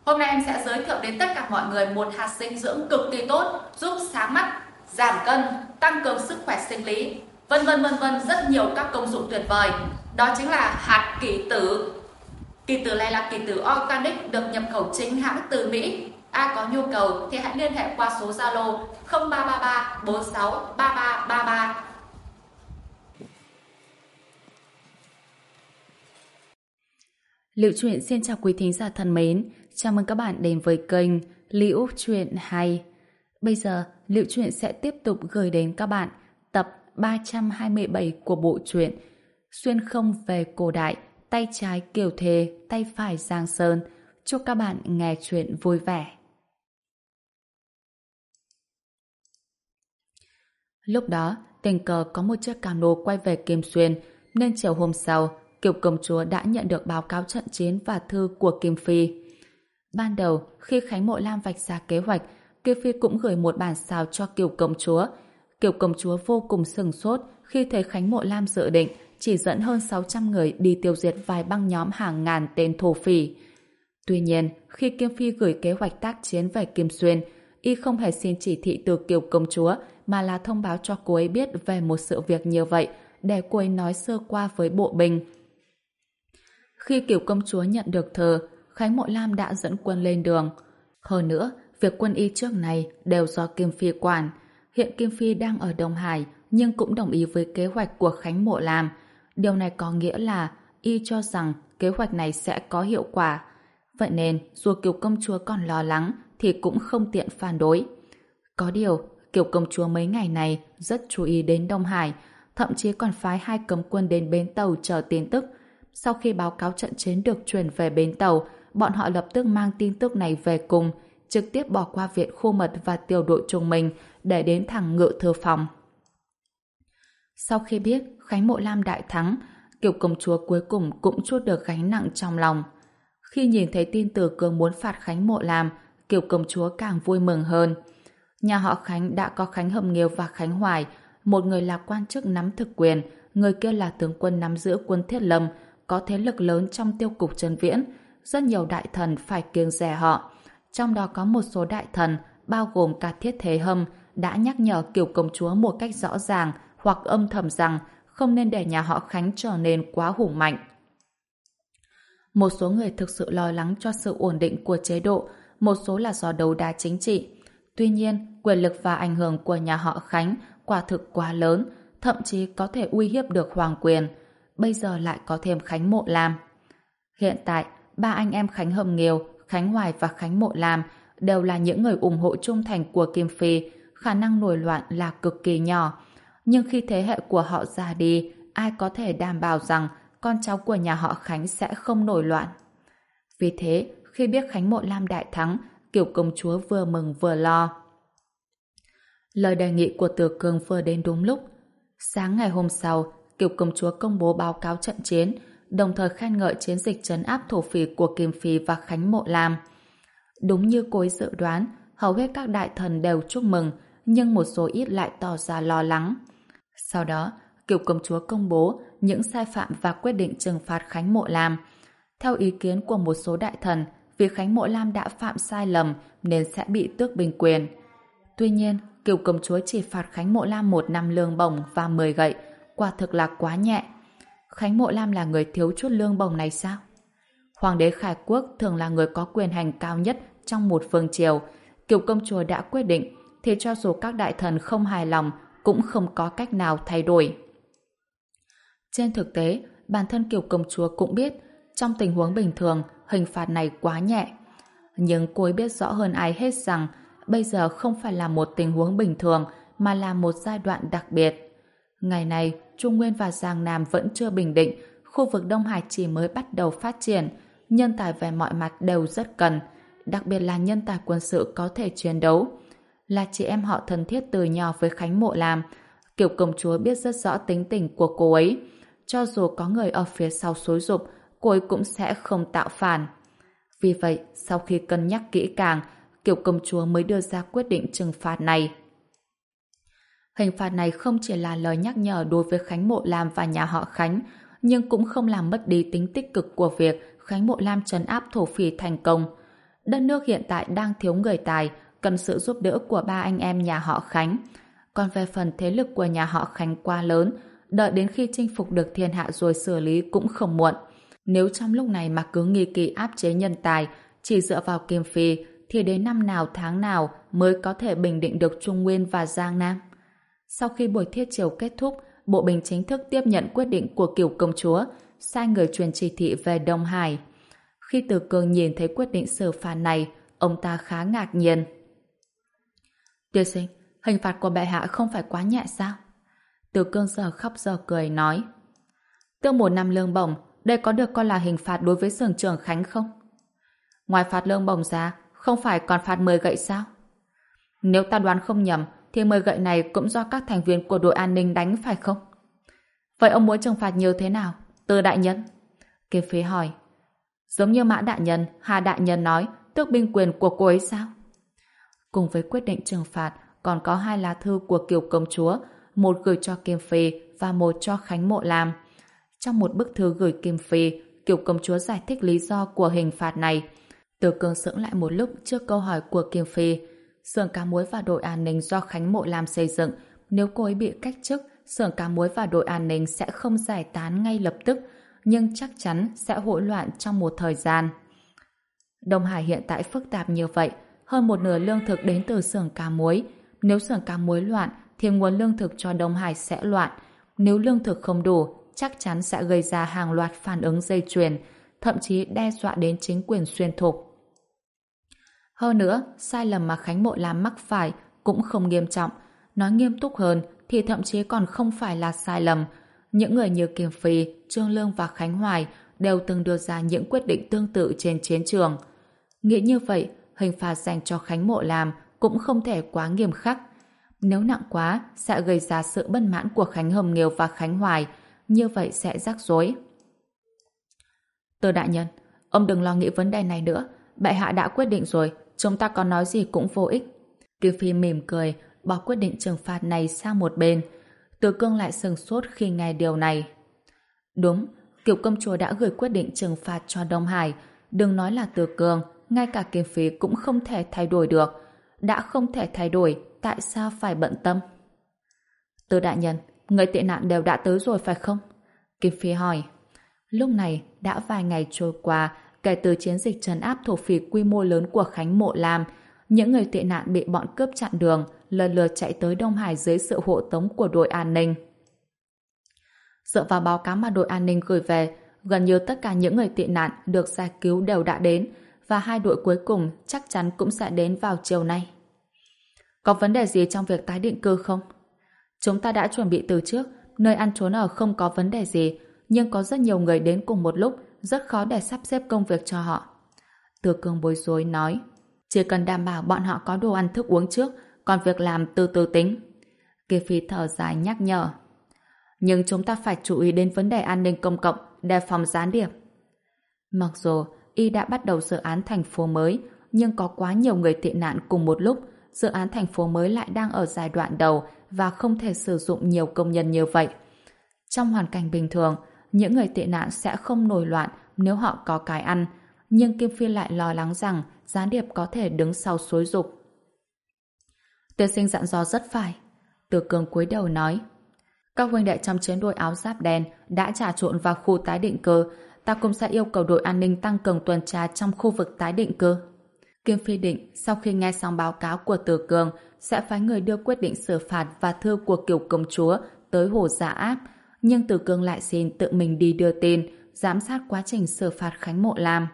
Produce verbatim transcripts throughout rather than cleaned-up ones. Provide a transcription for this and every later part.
Hôm nay em sẽ giới thiệu đến tất cả mọi người một hạt dinh dưỡng cực kỳ tốt, giúp sáng mắt, giảm cân, tăng cường sức khỏe sinh lý, vân vân vân vân, rất nhiều các công dụng tuyệt vời. Đó chính là hạt kỷ tử. Kỷ tử này là kỷ tử organic được nhập khẩu chính hãng từ Mỹ. Ai có nhu cầu thì hãy liên hệ qua số Zalo không ba ba ba bốn sáu ba ba ba ba. Liễu Chuyện xin chào quý thính giả thân mến, chào mừng các bạn đến với kênh Liễu Chuyện hay. Bây giờ, Liễu Chuyện sẽ tiếp tục gửi đến các bạn tập ba trăm hai mươi bảy của bộ truyện Xuyên không về cổ đại, tay trái Kiều Thề, tay phải Giang Sơn. Chúc các bạn nghe chuyện vui vẻ. Lúc đó, tình cờ có một chiếc cano quay về Kim Xuyên, nên chiều hôm sau, Kiều công chúa đã nhận được báo cáo trận chiến và thư của Kim Phi. Ban đầu, khi Khánh Mộ Lam vạch ra kế hoạch, Kim Phi cũng gửi một bản sao cho Kiều công chúa. Kiều công chúa vô cùng sừng sốt khi thấy Khánh Mộ Lam dự định chỉ dẫn hơn sáu trăm người đi tiêu diệt vài băng nhóm hàng ngàn tên thổ phỉ. Tuy nhiên, khi Kim Phi gửi kế hoạch tác chiến về Kim Xuyên, y không hề xin chỉ thị từ Kiều công chúa, mà là thông báo cho cô ấy biết về một sự việc như vậy, để cô ấy nói sơ qua với bộ binh. Khi Kiều công chúa nhận được thư, Khánh Mộ Lam đã dẫn quân lên đường. Hơn nữa, việc quân y trước này đều do Kim Phi quản. Hiện Kim Phi đang ở Đông Hải, nhưng cũng đồng ý với kế hoạch của Khánh Mộ Lam. Điều này có nghĩa là y cho rằng kế hoạch này sẽ có hiệu quả. Vậy nên, dù Kiều công chúa còn lo lắng, thì cũng không tiện phản đối. Có điều, Kiều công chúa mấy ngày này rất chú ý đến Đông Hải, thậm chí còn phái hai cấm quân đến bến tàu chờ tin tức. Sau khi báo cáo trận chiến được truyền về bến tàu, bọn họ lập tức mang tin tức này về cùng, trực tiếp bỏ qua viện khu mật và tiểu đội trung minh để đến thẳng Ngự thư phòng. Sau khi biết Khánh Mộ Lam đại thắng, Kiều công chúa cuối cùng cũng trút được gánh nặng trong lòng. Khi nhìn thấy tin từ Cường muốn phạt Khánh Mộ Lam, Kiều công chúa càng vui mừng hơn. Nhà họ Khánh đã có Khánh Hầm Nghiêu và Khánh Hoài, một người là quan chức nắm thực quyền, người kia là tướng quân nắm giữ quân Thiết Lâm, có thế lực lớn trong tiêu cục Trấn Viễn. Rất nhiều đại thần phải kiêng dè họ. Trong đó có một số đại thần, bao gồm cả Thiết Thế Hâm, đã nhắc nhở Kiều công chúa một cách rõ ràng hoặc âm thầm rằng không nên để nhà họ Khánh trở nên quá hùng mạnh. Một số người thực sự lo lắng cho sự ổn định của chế độ, một số là do đấu đá chính trị. Tuy nhiên, quyền lực và ảnh hưởng của nhà họ Khánh quả thực quá lớn, thậm chí có thể uy hiếp được hoàng quyền. Bây giờ lại có thêm Khánh Mộ Lam. Hiện tại, ba anh em Khánh Hầm Nghiêu, Khánh Hoài và Khánh Mộ Lam đều là những người ủng hộ trung thành của Kim Phi, khả năng nổi loạn là cực kỳ nhỏ. Nhưng khi thế hệ của họ già đi, ai có thể đảm bảo rằng con cháu của nhà họ Khánh sẽ không nổi loạn. Vì thế, khi biết Khánh Mộ Lam đại thắng, Kiều công chúa vừa mừng vừa lo. Lời đề nghị của Từ Cương vừa đến đúng lúc. Sáng ngày hôm sau, Kiều công chúa công bố báo cáo trận chiến, đồng thời khen ngợi chiến dịch trấn áp thổ phỉ của Kim Phi và Khánh Mộ Lam. Đúng như cô ấy dự đoán, hầu hết các đại thần đều chúc mừng, nhưng một số ít lại tỏ ra lo lắng. Sau đó, Kiều công chúa công bố những sai phạm và quyết định trừng phạt Khánh Mộ Lam. Theo ý kiến của một số đại thần, vì Khánh Mộ Lam đã phạm sai lầm nên sẽ bị tước binh quyền. Tuy nhiên, Kiều công chúa chỉ phạt Khánh Mộ Lam một năm lương bổng và mười gậy, quả thực là quá nhẹ. Khánh Mộ Lam là người thiếu chút lương bổng này sao? Hoàng đế Khải Quốc thường là người có quyền hành cao nhất trong một vương triều. Kiều công chúa đã quyết định, thì cho dù các đại thần không hài lòng cũng không có cách nào thay đổi. Trên thực tế, bản thân Kiều công chúa cũng biết trong tình huống bình thường hình phạt này quá nhẹ. Nhưng cô ấy biết rõ hơn ai hết rằng bây giờ không phải là một tình huống bình thường mà là một giai đoạn đặc biệt. Ngày này, Trung Nguyên và Giang Nam vẫn chưa bình định, khu vực Đông Hải chỉ mới bắt đầu phát triển, nhân tài về mọi mặt đều rất cần, đặc biệt là nhân tài quân sự có thể chiến đấu. Là chị em họ thân thiết từ nhỏ với Khánh Mộ Lam, Kiều công chúa biết rất rõ tính tình của cô ấy. Cho dù có người ở phía sau xúi giục, cô ấy cũng sẽ không tạo phản. Vì vậy, sau khi cân nhắc kỹ càng, Kiều công chúa mới đưa ra quyết định trừng phạt này. Hình phạt này không chỉ là lời nhắc nhở đối với Khánh Mộ Lam và nhà họ Khánh, nhưng cũng không làm mất đi tính tích cực của việc Khánh Mộ Lam trấn áp thổ phỉ thành công. Đất nước hiện tại đang thiếu người tài, cần sự giúp đỡ của ba anh em nhà họ Khánh. Còn về phần thế lực của nhà họ Khánh quá lớn, đợi đến khi chinh phục được thiên hạ rồi xử lý cũng không muộn. Nếu trong lúc này mà cứ nghi kỳ áp chế nhân tài, chỉ dựa vào Kim Phi, thì đến năm nào tháng nào mới có thể bình định được Trung Nguyên và Giang Nam. Sau khi buổi thiết triều kết thúc, Bộ Bình chính thức tiếp nhận quyết định của Cửu công chúa, sai người truyền chỉ thị về Đông Hải. Khi Từ Cương nhìn thấy quyết định xử phạt này, ông ta khá ngạc nhiên. Tiên sinh, hình phạt của bệ hạ không phải quá nhẹ sao? Từ Cương giờ khóc giờ cười nói. Tương một năm lương bổng, đây có được coi là hình phạt đối với Sưởng trưởng Khánh không? Ngoài phạt lương bổng ra, không phải còn phạt mười gậy sao? Nếu ta đoán không nhầm, thì mười gậy này cũng do các thành viên của đội an ninh đánh phải không? Vậy ông muốn trừng phạt như thế nào? Từ đại nhân? Kim Phi hỏi. Giống như Mã đại nhân, Hà đại nhân nói, tước binh quyền của cô ấy sao? Cùng với quyết định trừng phạt, còn có hai lá thư của Kiều công chúa, một gửi cho Kim Phi và một cho Khánh Mộ Lam. Trong một bức thư gửi Kim Phi, Kiều công chúa giải thích lý do của hình phạt này. Từ Cương sững lại một lúc trước câu hỏi của Kim Phi. Xưởng cá muối và đội an ninh do Khánh Mộ Lam xây dựng, nếu cô ấy bị cách chức, xưởng cá muối và đội an ninh sẽ không giải tán ngay lập tức, nhưng chắc chắn sẽ hỗn loạn trong một thời gian. Đông Hải hiện tại phức tạp như vậy, hơn một nửa lương thực đến từ xưởng cá muối. Nếu xưởng cá muối loạn, thì nguồn lương thực cho Đông Hải sẽ loạn. Nếu lương thực không đủ, chắc chắn sẽ gây ra hàng loạt phản ứng dây chuyền, thậm chí đe dọa đến chính quyền xuyên thục. Hơn nữa, sai lầm mà Khánh Mộ Lam mắc phải cũng không nghiêm trọng. Nói nghiêm túc hơn thì thậm chí còn không phải là sai lầm. Những người như Kim Phi, Trương Lương và Khánh Hoài đều từng đưa ra những quyết định tương tự trên chiến trường. Nghĩ như vậy, hình phạt dành cho Khánh Mộ Lam cũng không thể quá nghiêm khắc. Nếu nặng quá, sẽ gây ra sự bất mãn của Khánh Hồng Nghiêu và Khánh Hoài, như vậy sẽ rắc rối. Từ đại nhân, ông đừng lo nghĩ vấn đề này nữa, bệ hạ đã quyết định rồi, chúng ta có nói gì cũng vô ích. Kim Phi mỉm cười, bỏ quyết định trừng phạt này sang một bên. Từ Cương lại sừng sốt khi nghe điều này. Đúng, Kiều công chúa đã gửi quyết định trừng phạt cho Đông Hải. Đừng nói là Từ Cương, ngay cả Kim Phi cũng không thể thay đổi được. Đã không thể thay đổi, tại sao phải bận tâm? Từ đại nhân, người tị nạn đều đã tới rồi phải không? Kim Phi hỏi. Lúc này, đã vài ngày trôi qua, kể từ chiến dịch trấn áp thổ phỉ quy mô lớn của Khánh Mộ Lam, những người tị nạn bị bọn cướp chặn đường, lần lượt chạy tới Đông Hải dưới sự hộ tống của đội an ninh. Dựa vào báo cáo mà đội an ninh gửi về, gần như tất cả những người tị nạn được giải cứu đều đã đến, và hai đội cuối cùng chắc chắn cũng sẽ đến vào chiều nay. Có vấn đề gì trong việc tái định cư không? Chúng ta đã chuẩn bị từ trước, nơi ăn trốn ở không có vấn đề gì, nhưng có rất nhiều người đến cùng một lúc, rất khó để sắp xếp công việc cho họ. Từ Cương bối rối nói, chỉ cần đảm bảo bọn họ có đồ ăn thức uống trước, còn việc làm từ từ tính. Kỳ Phi thở dài nhắc nhở. Nhưng chúng ta phải chú ý đến vấn đề an ninh công cộng, đề phòng gián điệp. Mặc dù y đã bắt đầu dự án thành phố mới, nhưng có quá nhiều người tị nạn cùng một lúc, dự án thành phố mới lại đang ở giai đoạn đầu và không thể sử dụng nhiều công nhân như vậy. Trong hoàn cảnh bình thường, những người tị nạn sẽ không nổi loạn nếu họ có cái ăn, nhưng Kim Phi lại lo lắng rằng gián điệp có thể đứng sau xúi giục. Tiên sinh dặn dò rất phải. Từ Cương cúi đầu nói. Các huynh đệ trong chiến đội áo giáp đen đã trà trộn vào khu tái định cư, ta cũng sẽ yêu cầu đội an ninh tăng cường tuần tra trong khu vực tái định cư. Kim Phi định sau khi nghe xong báo cáo của Từ Cương sẽ phái người đưa quyết định xử phạt và thư của Kiều công chúa tới Hồ Gia Áp, nhưng Từ Cương lại xin tự mình đi đưa tin, giám sát quá trình xử phạt Khánh Mộ Lam.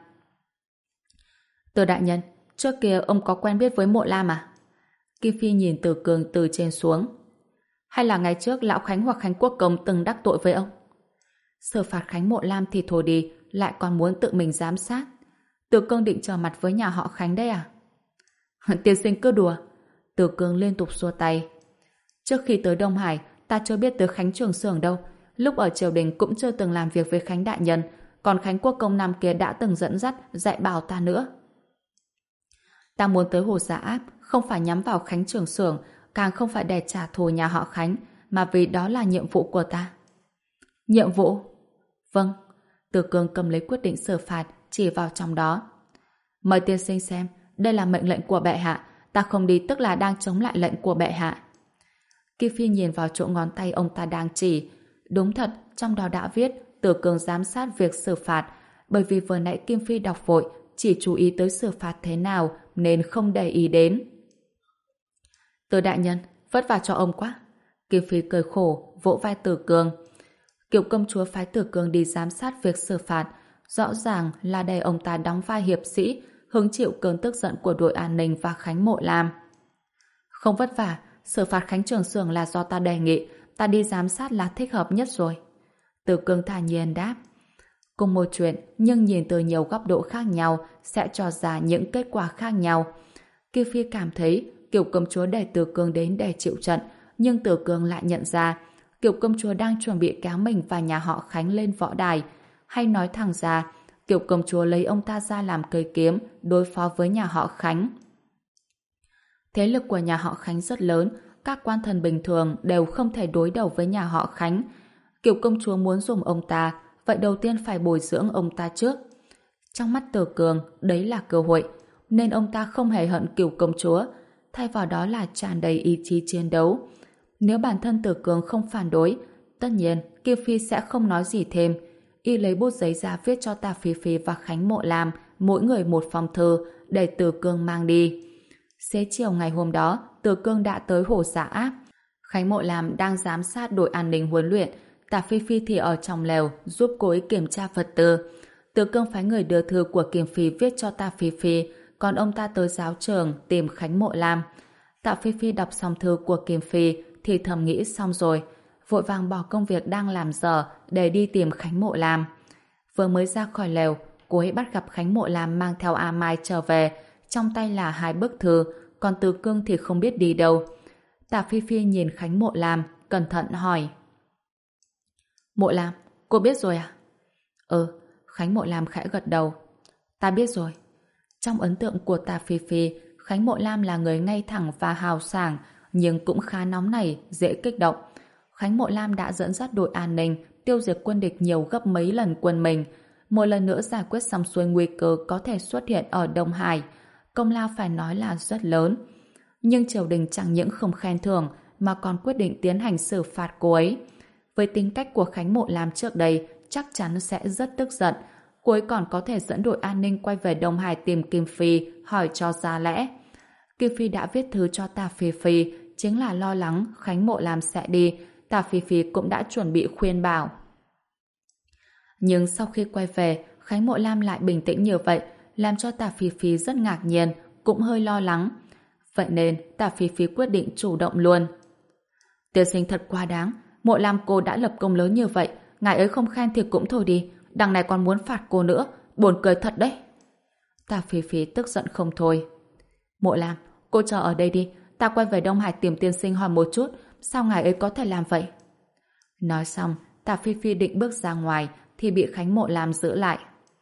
Từ đại nhân, trước kia ông có quen biết với Mộ Lam à? Kim Phi nhìn Từ Cương từ trên xuống. Hay là ngày trước Lão Khánh hoặc Khánh Quốc Công từng đắc tội với ông? Xử phạt Khánh Mộ Lam thì thôi đi, lại còn muốn tự mình giám sát. Từ Cương định trở mặt với nhà họ Khánh đấy à? Tiên sinh cứ đùa. Từ Cương liên tục xua tay. Trước khi tới Đông Hải, ta chưa biết tới Khánh Trường Xưởng đâu. Lúc ở triều đình cũng chưa từng làm việc với Khánh đại nhân, còn Khánh Quốc Công năm kia đã từng dẫn dắt, dạy bảo ta nữa. Ta muốn tới Hồ Gia Áp, không phải nhắm vào Khánh Trường Xưởng, càng không phải để trả thù nhà họ Khánh, mà vì đó là nhiệm vụ của ta. Nhiệm vụ? Vâng. Từ Cương cầm lấy quyết định xử phạt, chỉ vào trong đó. Mời tiên sinh xem, đây là mệnh lệnh của bệ hạ, ta không đi tức là đang chống lại lệnh của bệ hạ. Kim Phi nhìn vào chỗ ngón tay ông ta đang chỉ. Đúng thật, trong đó đã viết Tử Cương giám sát việc xử phạt, bởi vì vừa nãy Kim Phi đọc vội, chỉ chú ý tới xử phạt thế nào nên không để ý đến. Từ đại nhân, vất vả cho ông quá. Kim Phi cười khổ, vỗ vai Tử Cương. Kiều công chúa phái Tử Cương đi giám sát việc xử phạt, rõ ràng là để ông ta đóng vai hiệp sĩ, hứng chịu cơn tức giận của đội an ninh và Khánh Mộ Lam. Không vất vả, xử phạt Khánh Trường Xưởng là do ta đề nghị, ta đi giám sát là thích hợp nhất rồi. Tử Cương thản nhiên đáp. Cùng một chuyện, nhưng nhìn từ nhiều góc độ khác nhau sẽ cho ra những kết quả khác nhau. Kiều Phi cảm thấy Kiều công chúa để Tử Cương đến để chịu trận, nhưng Tử Cương lại nhận ra Kiều công chúa đang chuẩn bị kéo mình và nhà họ Khánh lên võ đài. Hay nói thẳng ra, Kiều công chúa lấy ông ta ra làm cây kiếm đối phó với nhà họ Khánh. Thế lực của nhà họ Khánh rất lớn, các quan thần bình thường đều không thể đối đầu với nhà họ Khánh. Kiều công chúa muốn dùng ông ta, vậy đầu tiên phải bồi dưỡng ông ta trước. Trong mắt Tử Cương, đấy là cơ hội, nên ông ta không hề hận Kiều công chúa, thay vào đó là tràn đầy ý chí chiến đấu. Nếu bản thân Tử Cương không phản đối, tất nhiên Kim Phi sẽ không nói gì thêm. Y lấy bút giấy ra viết cho Tả Phi Phi và Khánh Mộ Lam mỗi người một phong thư để Tử Cương mang đi. Xế chiều ngày hôm đó, Tử Cương đã tới Hồ Giả Áp. Khánh Mộ Lam đang giám sát đội an ninh huấn luyện, Tả Phi Phi thì ở trong lều giúp cô ấy kiểm tra vật tư. Tử Cương phái người đưa thư của Kim Phi viết cho Tả Phi Phi, còn ông ta tới giáo trường tìm Khánh Mộ Lam. Tả Phi Phi đọc xong thư của Kim Phi thì thầm nghĩ xong rồi, vội vàng bỏ công việc đang làm dở để đi tìm Khánh Mộ Lam. Vừa mới ra khỏi lều, cô ấy bắt gặp Khánh Mộ Lam mang theo A Mai trở về, trong tay là hai bức thư, còn Tử Cương thì không biết đi đâu. Tả Phi Phi nhìn Khánh Mộ Lam, cẩn thận hỏi. Mộ Lam, cô biết rồi à? Ừ, Khánh Mộ Lam khẽ gật đầu. Ta biết rồi. Trong ấn tượng của Tả Phi Phi, Khánh Mộ Lam là người ngay thẳng và hào sảng, nhưng cũng khá nóng nảy, dễ kích động. Khánh Mộ Lam đã dẫn dắt đội an ninh tiêu diệt quân địch nhiều gấp mấy lần quân mình, một lần nữa giải quyết xong xuôi nguy cơ có thể xuất hiện ở Đông Hải. Công lao phải nói là rất lớn. Nhưng triều đình chẳng những không khen thưởng mà còn quyết định tiến hành xử phạt cô ấy. Với tính cách của Khánh Mộ Lam trước đây, chắc chắn sẽ rất tức giận. Cô ấy còn có thể dẫn đội an ninh quay về Đông Hải tìm Kim Phi, hỏi cho ra lẽ. Kim Phi đã viết thư cho Tả Phi Phi, chính là lo lắng Khánh Mộ Lam sẽ đi. Tả Phi Phi cũng đã chuẩn bị khuyên bảo. Nhưng sau khi quay về, Khánh Mộ Lam lại bình tĩnh như vậy, làm cho Tả Phi Phi rất ngạc nhiên, cũng hơi lo lắng. Vậy nên Tả Phi Phi quyết định chủ động luôn. Tiên sinh thật quá đáng, Mộ Lam cô đã lập công lớn như vậy, ngài ấy không khen thì cũng thôi đi, đằng này còn muốn phạt cô nữa, buồn cười thật đấy. Tả Phi Phi tức giận không thôi. Mộ Lam, cô chờ ở đây đi, ta quay về Đông Hải tìm tiên sinh hỏi một chút, sao ngài ấy có thể làm vậy? Nói xong, Tả Phi Phi định bước ra ngoài thì bị Khánh Mộ Lam giữ lại.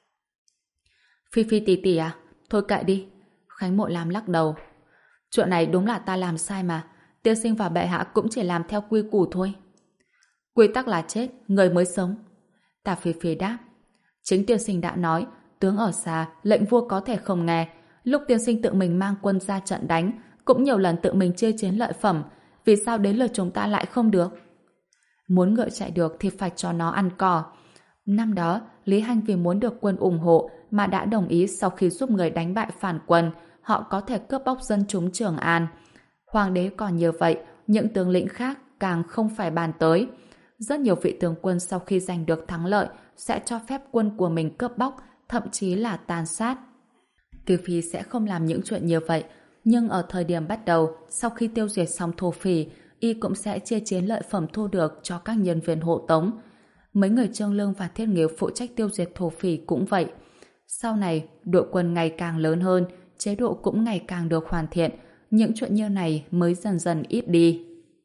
Phi Phi tỷ tỷ à, thôi kệ đi. Khánh Mộ Lam lắc đầu. Chuyện này đúng là ta làm sai mà, tiên sinh và bệ hạ cũng chỉ làm theo quy củ thôi. Quy tắc là chết, người mới sống. Tả Phi Phi đáp. Chính tiên sinh đã nói, tướng ở xa, lệnh vua có thể không nghe. Lúc tiên sinh tự mình mang quân ra trận đánh, cũng nhiều lần tự mình chia chiến lợi phẩm, vì sao đến lượt chúng ta lại không được? Muốn ngựa chạy được thì phải cho nó ăn cỏ. Năm đó, Lý Hanh vì muốn được quân ủng hộ mà đã đồng ý sau khi giúp người đánh bại phản quân, họ có thể cướp bóc dân chúng Trường An. Hoàng đế còn như vậy, những tướng lĩnh khác càng không phải bàn tới. Rất nhiều vị tướng quân sau khi giành được thắng lợi sẽ cho phép quân của mình cướp bóc, thậm chí là tàn sát. Kiều Phi sẽ không làm những chuyện như vậy, nhưng ở thời điểm bắt đầu, sau khi tiêu diệt xong thổ phỉ, y cũng sẽ chia chiến lợi phẩm thu được cho các nhân viên hộ tống. Mấy người Trương Lương và Thiết Nghiêu phụ trách tiêu diệt thổ phỉ cũng vậy. Sau này, đội quân ngày càng lớn hơn, chế độ cũng ngày càng được hoàn thiện, những chuyện như này mới dần dần ít đi.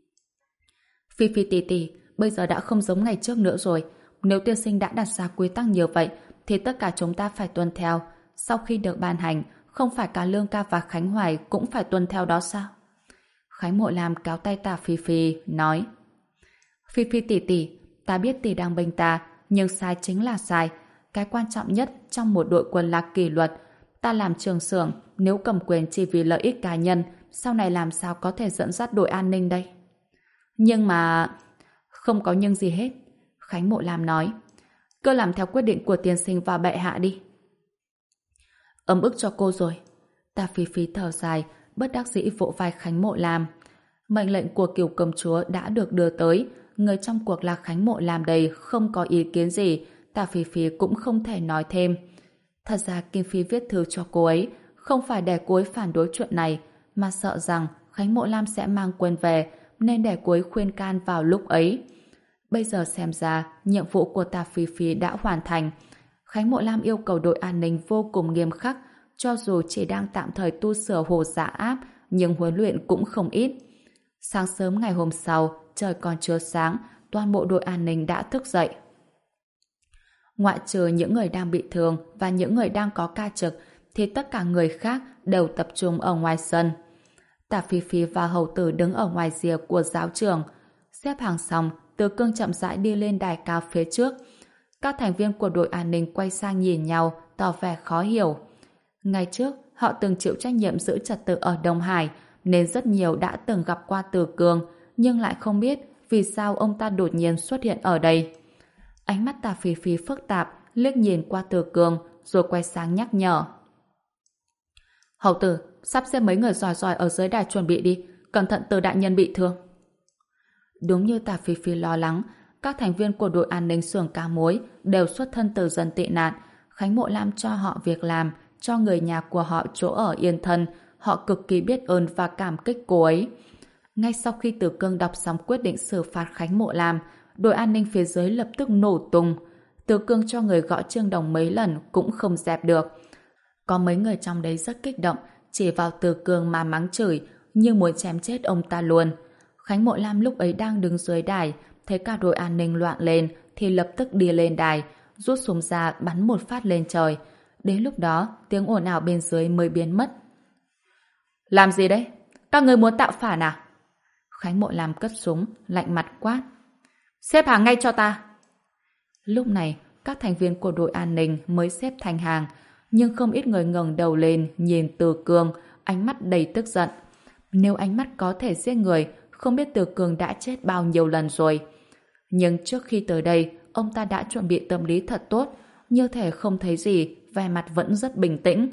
Phi Phi tỷ tỷ, bây giờ đã không giống ngày trước nữa rồi. Nếu tiên sinh đã đặt ra quy tắc như vậy, thì tất cả chúng ta phải tuân theo. Sau khi được ban hành, không phải cả Lương ca và Khánh Hoài cũng phải tuân theo đó sao? Khánh Mộ Lam kéo tay Tả Phi Phi, nói. Phi Phi tỷ tỷ, ta biết tỷ đang bênh ta, nhưng sai chính là sai. Cái quan trọng nhất trong một đội quân là kỷ luật. Ta làm trường xưởng, nếu cầm quyền chỉ vì lợi ích cá nhân, sau này làm sao có thể dẫn dắt đội an ninh đây? Nhưng mà... Không có nhưng gì hết. Khánh Mộ Lam nói. Cứ làm theo quyết định của tiên sinh và bệ hạ đi. Ấm ức cho cô rồi. Ta Phi Phi thở dài, bất đắc dĩ vỗ vai Khánh Mộ Lam. Mệnh lệnh của Kiều công chúa đã được đưa tới. Người trong cuộc là Khánh Mộ Lam đây, không có ý kiến gì. Ta Phi Phi cũng không thể nói thêm. Thật ra Kim Phi viết thư cho cô ấy không phải để cô ấy phản đối chuyện này, mà sợ rằng Khánh Mộ Lam sẽ mang quân về, nên để cô ấy khuyên can vào lúc ấy. Bây giờ xem ra nhiệm vụ của Ta Phi Phi đã hoàn thành. Khánh Mộ Lam yêu cầu đội an ninh vô cùng nghiêm khắc, cho dù chỉ đang tạm thời tu sửa hồ dạ áp, nhưng huấn luyện cũng không ít. Sáng sớm ngày hôm sau, trời còn chưa sáng, toàn bộ đội an ninh đã thức dậy. Ngoại trừ những người đang bị thương và những người đang có ca trực, thì tất cả người khác đều tập trung ở ngoài sân. Tả Phi Phi và hầu tử đứng ở ngoài rìa của giáo trường. Xếp hàng xong, Từ Cương chậm rãi đi lên đài cao phía trước. Các thành viên của đội an ninh quay sang nhìn nhau, tỏ vẻ khó hiểu. Ngày trước, họ từng chịu trách nhiệm giữ trật tự ở Đông Hải, nên rất nhiều đã từng gặp qua Từ Cương, nhưng lại không biết vì sao ông ta đột nhiên xuất hiện ở đây. Ánh mắt Tả Phi Phi phức tạp, liếc nhìn qua Từ Cương, rồi quay sang nhắc nhở. Hầu tử, sắp xếp mấy người giỏi giỏi ở dưới đài chuẩn bị đi, cẩn thận Từ đại nhân bị thương. Đúng như Tả Phi Phi lo lắng, các thành viên của đội an ninh xưởng cá muối đều xuất thân từ dân tị nạn. Khánh Mộ Lam cho họ việc làm, cho người nhà của họ chỗ ở yên thân, họ cực kỳ biết ơn và cảm kích cô ấy. Ngay sau khi Từ Cương đọc xong quyết định xử phạt Khánh Mộ Lam, đội an ninh phía dưới lập tức nổ tung. Từ Cương cho người gõ Trương Đồng mấy lần cũng không dẹp được. Có mấy người trong đấy rất kích động, chỉ vào Từ Cương mà mắng chửi, như muốn chém chết ông ta luôn. Khánh Mộ Lam lúc ấy đang đứng dưới đài, thấy cả đội an ninh loạn lên thì lập tức đi lên đài, rút súng ra bắn một phát lên trời. Đến lúc đó, tiếng ồn ào bên dưới mới biến mất. Làm gì đấy? Các người muốn tạo phản à? Khánh Mộ Lam cất súng, lạnh mặt quát. Xếp hàng ngay cho ta. Lúc này, các thành viên của đội an ninh mới xếp thành hàng, nhưng không ít người ngẩng đầu lên nhìn Từ Cương, ánh mắt đầy tức giận. Nếu ánh mắt có thể giết người, không biết Từ Cương đã chết bao nhiêu lần rồi. Nhưng trước khi tới đây, ông ta đã chuẩn bị tâm lý thật tốt, như thể không thấy gì, vẻ mặt vẫn rất bình tĩnh.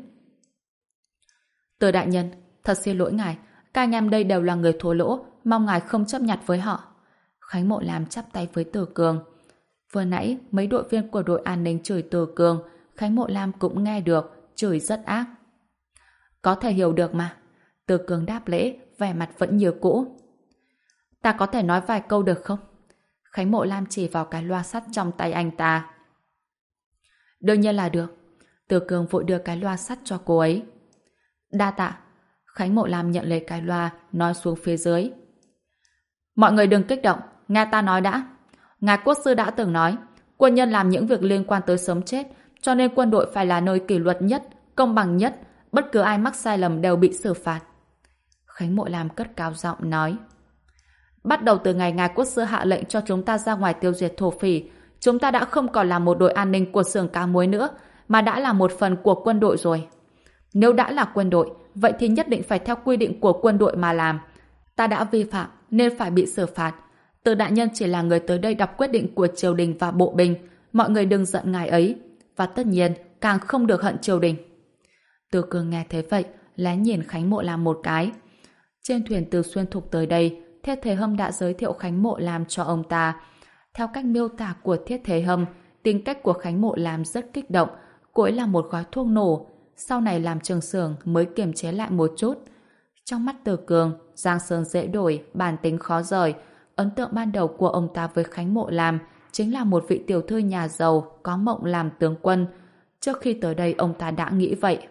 Từ đại nhân, thật xin lỗi ngài, các anh em đây đều là người thua lỗ, mong ngài không chấp nhặt với họ. Khánh Mộ Lam chắp tay với Từ Cương. Vừa nãy, mấy đội viên của đội an ninh chửi Từ Cương, Khánh Mộ Lam cũng nghe được, chửi rất ác. Có thể hiểu được mà. Từ Cương đáp lễ, vẻ mặt vẫn như cũ. Ta có thể nói vài câu được không? Khánh Mộ Lam chỉ vào cái loa sắt trong tay anh ta. Đương nhiên là được. Từ Cương vội đưa cái loa sắt cho cô ấy. Đa tạ. Khánh Mộ Lam nhận lấy cái loa, nói xuống phía dưới. Mọi người đừng kích động, nghe ta nói đã. Ngài quốc sư đã từng nói, quân nhân làm những việc liên quan tới sống chết, cho nên quân đội phải là nơi kỷ luật nhất, công bằng nhất, bất cứ ai mắc sai lầm đều bị xử phạt. Khánh Mộ Lam cất cao giọng nói. Bắt đầu từ ngày ngài quốc sư hạ lệnh cho chúng ta ra ngoài tiêu diệt thổ phỉ, chúng ta đã không còn là một đội an ninh của xưởng cá muối nữa, mà đã là một phần của quân đội rồi. Nếu đã là quân đội, vậy thì nhất định phải theo quy định của quân đội mà làm. Ta đã vi phạm nên phải bị xử phạt. Từ đại nhân chỉ là người tới đây đọc quyết định của triều đình và bộ binh, mọi người đừng giận ngài ấy, và tất nhiên càng không được hận triều đình. Từ Cương nghe thấy vậy, lén nhìn Khánh Mộ Lam một cái. Trên thuyền từ Xuyên Thục tới đây, Thiết Thế Hâm đã giới thiệu Khánh Mộ Lam cho ông ta. Theo cách miêu tả của Thiết Thế Hâm, tính cách của Khánh Mộ Lam rất kích động, cô ấy là một gói thuốc nổ, sau này làm trường xưởng mới kiềm chế lại một chút. Trong mắt Từ Cương, giang sơn dễ đổi, bản tính khó rời. Ấn tượng ban đầu của ông ta với Khánh Mộ Lam chính là một vị tiểu thư nhà giàu có mộng làm tướng quân. Trước khi tới đây ông ta đã nghĩ vậy.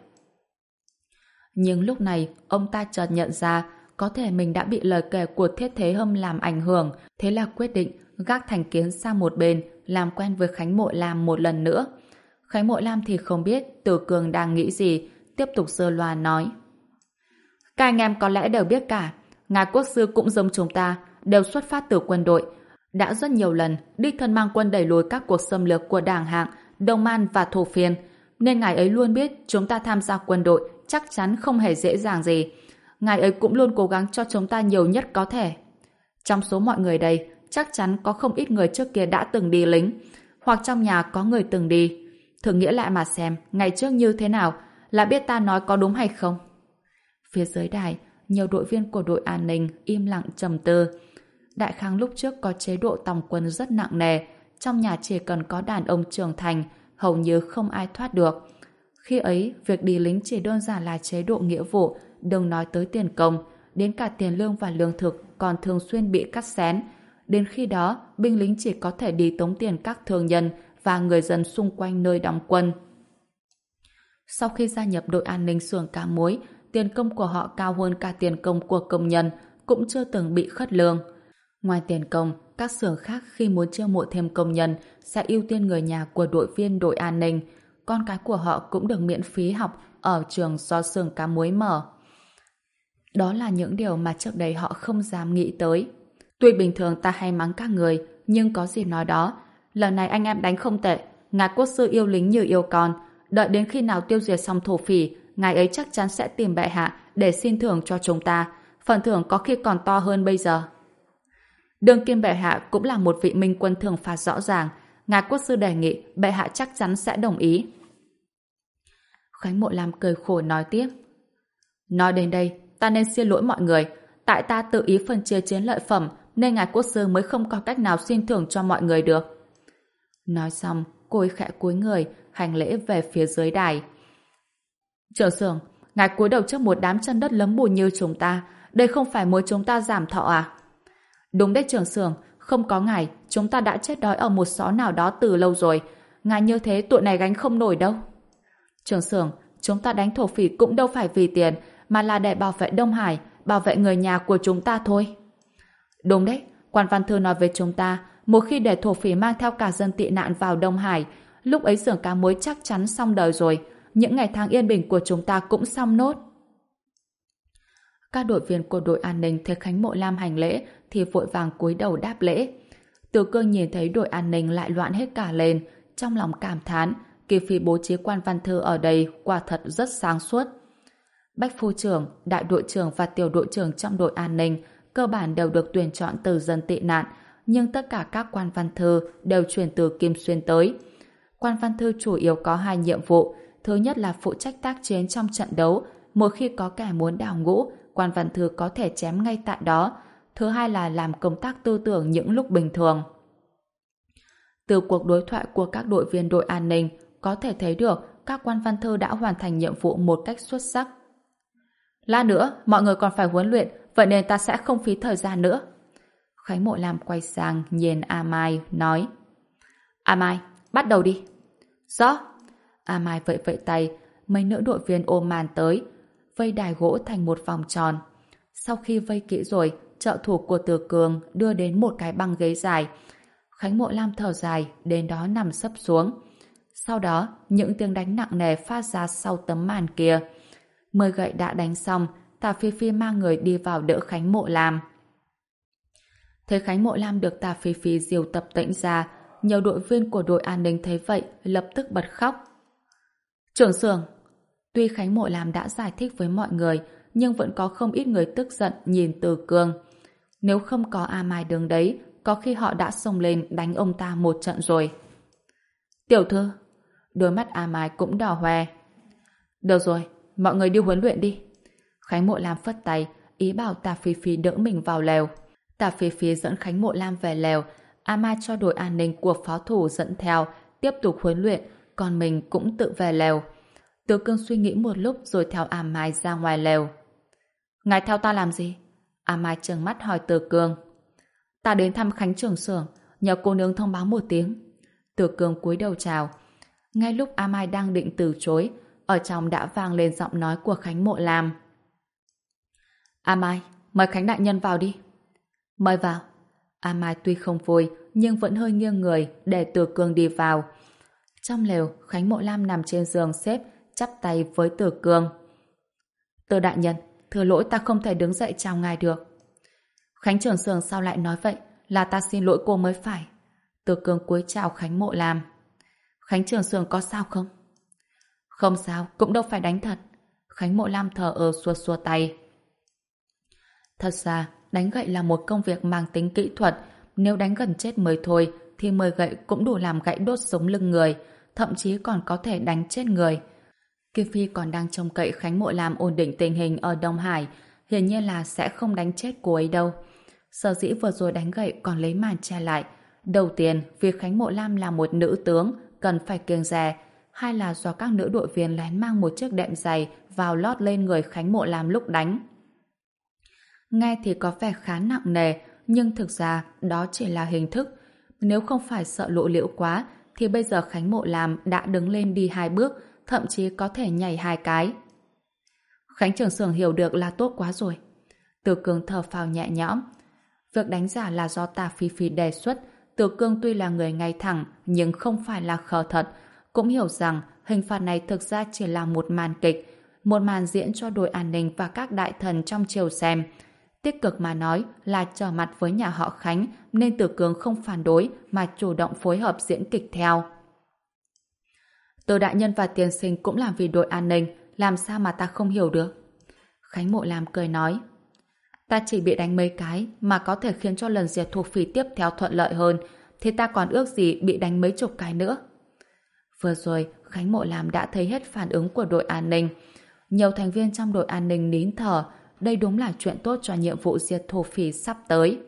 Nhưng lúc này ông ta chợt nhận ra có thể mình đã bị lời kể của Thiết Thế Hâm làm ảnh hưởng, thế là quyết định gác thành kiến sang một bên, làm quen với Khánh Mộ Lam một lần nữa. Khánh Mộ Lam thì không biết Từ Cương đang nghĩ gì, tiếp tục giơ loa nói. Các anh em có lẽ đều biết cả, ngài quốc sư cũng giống chúng ta, đều xuất phát từ quân đội, đã rất nhiều lần đích thân mang quân đẩy lùi các cuộc xâm lược của Đảng Hạng, Đông An và Thổ Phiên. nên ngài ấy luôn biết chúng ta tham gia quân đội chắc chắn không hề dễ dàng gì. Ngài ấy cũng luôn cố gắng cho chúng ta nhiều nhất có thể. Trong số mọi người đây, chắc chắn có không ít người trước kia đã từng đi lính, hoặc trong nhà có người từng đi. Thử nghĩ lại mà xem, ngày trước như thế nào, là biết ta nói có đúng hay không? Phía dưới đài, nhiều đội viên của đội an ninh im lặng trầm tư. Đại kháng lúc trước có chế độ tòng quân rất nặng nề, trong nhà chỉ cần có đàn ông trưởng thành, hầu như không ai thoát được. Khi ấy, việc đi lính chỉ đơn giản là chế độ nghĩa vụ, đừng nói tới tiền công, đến cả tiền lương và lương thực còn thường xuyên bị cắt xén. Đến khi đó, binh lính chỉ có thể đi tống tiền các thương nhân và người dân xung quanh nơi đóng quân. Sau khi gia nhập đội an ninh xưởng cá muối, tiền công của họ cao hơn cả tiền công của công nhân, cũng chưa từng bị khất lương. Ngoài tiền công, các xưởng khác khi muốn chiêu mộ thêm công nhân sẽ ưu tiên người nhà của đội viên đội an ninh. Con cái của họ cũng được miễn phí học ở trường do xưởng cá muối mở. Đó là những điều mà trước đây họ không dám nghĩ tới. Tuy bình thường ta hay mắng các người, nhưng có gì nói đó. Lần này anh em đánh không tệ, ngài quốc sư yêu lính như yêu con. Đợi đến khi nào tiêu diệt xong thổ phỉ, ngài ấy chắc chắn sẽ tìm bệ hạ để xin thưởng cho chúng ta. Phần thưởng có khi còn to hơn bây giờ. Đương kim bệ hạ cũng là một vị minh quân thường phạt rõ ràng. Ngài quốc sư đề nghị, bệ hạ chắc chắn sẽ đồng ý. Khánh Mộ Lam cười khổ nói tiếp. Nói đến đây, ta nên xin lỗi mọi người. Tại ta tự ý phân chia chiến lợi phẩm, nên ngài quốc sư mới không có cách nào xin thưởng cho mọi người được. Nói xong, cô ấy khẽ cúi người, hành lễ về phía dưới đài. Trưởng xưởng, ngài cúi đầu trước một đám chân đất lấm bùn như chúng ta, đây không phải muốn chúng ta giảm thọ à? Đúng đấy trưởng xưởng, không có ngài, chúng ta đã chết đói ở một xó nào đó từ lâu rồi. Ngài như thế tụi này gánh không nổi đâu. Trưởng xưởng, chúng ta đánh thổ phỉ cũng đâu phải vì tiền, mà là để bảo vệ Đông Hải, bảo vệ người nhà của chúng ta thôi. Đúng đấy, quan văn thư nói với chúng ta, một khi để thổ phỉ mang theo cả dân tị nạn vào Đông Hải, lúc ấy xưởng cá muối chắc chắn xong đời rồi, những ngày tháng yên bình của chúng ta cũng xong nốt. Các đội viên của đội an ninh thấy Khánh Mộ Lam hành lễ thì vội vàng cúi đầu đáp lễ. Từ Cương nhìn thấy đội an ninh lại loạn hết cả lên, trong lòng cảm thán, Kỳ Phi bố trí quan văn thư ở đây quả thật rất sáng suốt. Bách phu trưởng, đại đội trưởng và tiểu đội trưởng trong đội an ninh cơ bản đều được tuyển chọn từ dân tị nạn, nhưng tất cả các quan văn thư đều chuyển từ Kim Xuyên tới. Quan văn thư chủ yếu có hai nhiệm vụ. Thứ nhất là phụ trách tác chiến trong trận đấu. Một khi có kẻ muốn đào ngũ, quan văn thư có thể chém ngay tại đó. Thứ hai là làm công tác tư tưởng những lúc bình thường. Từ cuộc đối thoại của các đội viên đội an ninh có thể thấy được các quan văn thư đã hoàn thành nhiệm vụ một cách xuất sắc. Lát nữa, mọi người còn phải huấn luyện, vậy nên ta sẽ không phí thời gian nữa. Khánh Mộ Lam quay sang nhìn A Mai, nói: A Mai, bắt đầu đi. Rõ. A Mai vẫy vẫy tay, mấy nữ đội viên ôm màn tới, vây đài gỗ thành một vòng tròn. Sau khi vây kỹ rồi, trợ thủ của Từ Cường đưa đến một cái băng ghế dài. Khánh Mộ Lam thở dài, đến đó nằm sấp xuống. Sau đó, những tiếng đánh nặng nề phát ra sau tấm màn kia. Mười gậy đã đánh xong, Tả Phi Phi mang người đi vào đỡ Khánh Mộ Lam. Thấy Khánh Mộ Lam được Tả Phi Phi diều tập tễnh ra, nhiều đội viên của đội an ninh thấy vậy lập tức bật khóc. Trưởng xưởng, tuy Khánh Mộ Lam đã giải thích với mọi người, nhưng vẫn có không ít người tức giận nhìn Từ Cương. Nếu không có A Mai đứng đấy, có khi họ đã xông lên đánh ông ta một trận rồi. Tiểu thư, đôi mắt A Mai cũng đỏ hoe. Được rồi, mọi người đi huấn luyện đi. Khánh Mộ Lam phất tay, ý bảo Tả Phi Phi đỡ mình vào lều. Tả Phi Phi dẫn Khánh Mộ Lam về lều, A Mai cho đội an ninh của phó thủ dẫn theo, tiếp tục huấn luyện, còn mình cũng tự về lều. Từ Cương suy nghĩ một lúc rồi theo A Mai ra ngoài lều. Ngài theo ta làm gì? A Mai trừng mắt hỏi Từ Cương. Ta đến thăm Khánh trưởng xưởng, nhờ cô nương thông báo một tiếng. Từ Cương cúi đầu chào. Ngay lúc A Mai đang định từ chối, ở trong đã vang lên giọng nói của Khánh Mộ Lam. A Mai, mời Khánh đại nhân vào đi. Mời vào. A Mai tuy không vui, nhưng vẫn hơi nghiêng người để Từ Cương đi vào. Trong lều, Khánh Mộ Lam nằm trên giường xếp, chắp tay với Từ Cương. Từ đại nhân, thừa lỗi ta không thể đứng dậy chào ngài được. Khánh trưởng xưởng sao lại nói vậy? Là ta xin lỗi cô mới phải. Từ Cương cúi chào Khánh Mộ Lam. Khánh trưởng xưởng có sao không? Không sao, cũng đâu phải đánh thật. Khánh Mộ Lam thờ ơ xua xua tay. Thật ra, đánh gậy là một công việc mang tính kỹ thuật. Nếu đánh gần chết mới thôi, thì mười gậy cũng đủ làm gãy đốt sống lưng người, thậm chí còn có thể đánh chết người. Kim Phi còn đang trông cậy Khánh Mộ Lam ổn định tình hình ở Đông Hải, hiển nhiên là sẽ không đánh chết cô ấy đâu. Sở dĩ vừa rồi đánh gậy còn lấy màn che lại. Đầu tiên, vì Khánh Mộ Lam là một nữ tướng, cần phải kiêng dè. Hai là do các nữ đội viên lén mang một chiếc đệm dày vào lót lên người Khánh Mộ Lam lúc đánh. Nghe thì có vẻ khá nặng nề, nhưng thực ra đó chỉ là hình thức. Nếu không phải sợ lộ liễu quá, thì bây giờ Khánh Mộ Lam đã đứng lên đi hai bước, thậm chí có thể nhảy hai cái. Khánh trưởng xưởng hiểu được là tốt quá rồi. Từ Cương thở phào nhẹ nhõm. Việc đánh giả là do Tả Phi Phi đề xuất. Từ Cương tuy là người ngay thẳng, nhưng không phải là khờ thật. Cũng hiểu rằng hình phạt này thực ra chỉ là một màn kịch, một màn diễn cho đội an ninh và các đại thần trong triều xem. Tích cực mà nói là trở mặt với nhà họ Khánh, nên Từ Cương không phản đối mà chủ động phối hợp diễn kịch theo. Từ đại nhân và tiên sinh cũng làm vì đội an ninh, làm sao mà ta không hiểu được? Khánh Mộ Lam cười nói, ta chỉ bị đánh mấy cái mà có thể khiến cho lần diệt thuộc phỉ tiếp theo thuận lợi hơn, thì ta còn ước gì bị đánh mấy chục cái nữa. Vừa rồi, Khánh Mộ Lam đã thấy hết phản ứng của đội an ninh. Nhiều thành viên trong đội an ninh nín thở. Đây đúng là chuyện tốt cho nhiệm vụ diệt thổ phỉ sắp tới.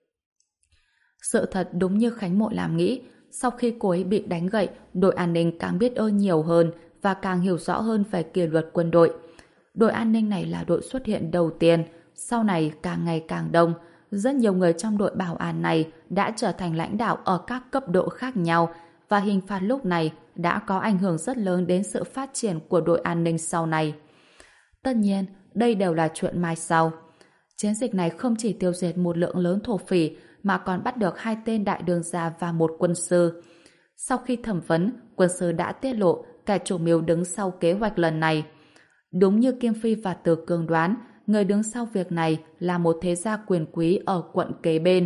Sự thật đúng như Khánh Mộ Lam nghĩ, sau khi cô ấy bị đánh gậy, đội an ninh càng biết ơn nhiều hơn và càng hiểu rõ hơn về kỷ luật quân đội. Đội an ninh này là đội xuất hiện đầu tiên, sau này càng ngày càng đông. Rất nhiều người trong đội bảo an này đã trở thành lãnh đạo ở các cấp độ khác nhau, và hình phạt lúc này đã có ảnh hưởng rất lớn đến sự phát triển của đội an ninh sau này. Tất nhiên, đây đều là chuyện mai sau. Chiến dịch này không chỉ tiêu diệt một lượng lớn thổ phỉ, mà còn bắt được hai tên đại đường gia và một quân sư. Sau khi thẩm vấn, quân sư đã tiết lộ kẻ chủ mưu đứng sau kế hoạch lần này. Đúng như Kim Phi và Từ Cương đoán, người đứng sau việc này là một thế gia quyền quý ở quận kế bên.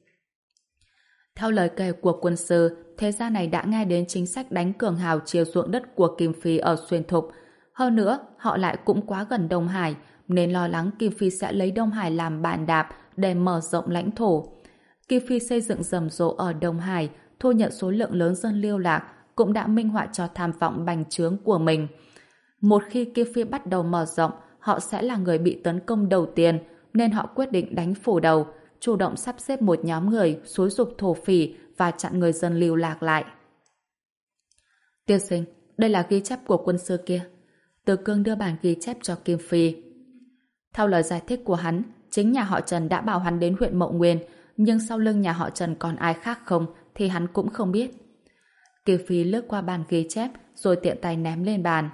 Theo lời kể của quân sư, thế gia này đã nghe đến chính sách đánh cường hào chiếm ruộng đất của Kim Phi ở Xuyên Thục. Hơn nữa, họ lại cũng quá gần Đông Hải, nên lo lắng Kim Phi sẽ lấy Đông Hải làm bàn đạp để mở rộng lãnh thổ. Kim Phi xây dựng rầm rộ ở Đông Hải, thu nhận số lượng lớn dân lưu lạc, cũng đã minh họa cho tham vọng bành trướng của mình. Một khi Kim Phi bắt đầu mở rộng, họ sẽ là người bị tấn công đầu tiên, nên họ quyết định đánh phủ đầu, chủ động sắp xếp một nhóm người xúi giục thổ phỉ và chặn người dân lưu lạc lại. Tiên sinh, đây là ghi chép của quân sư kia. Từ Cương đưa bản ghi chép cho Kim Phi. Theo lời giải thích của hắn, chính nhà họ Trần đã bảo hắn đến huyện Mậu Nguyên, nhưng sau lưng nhà họ Trần còn ai khác không thì hắn cũng không biết. Kim Phi lướt qua bản ghi chép rồi tiện tay ném lên bàn.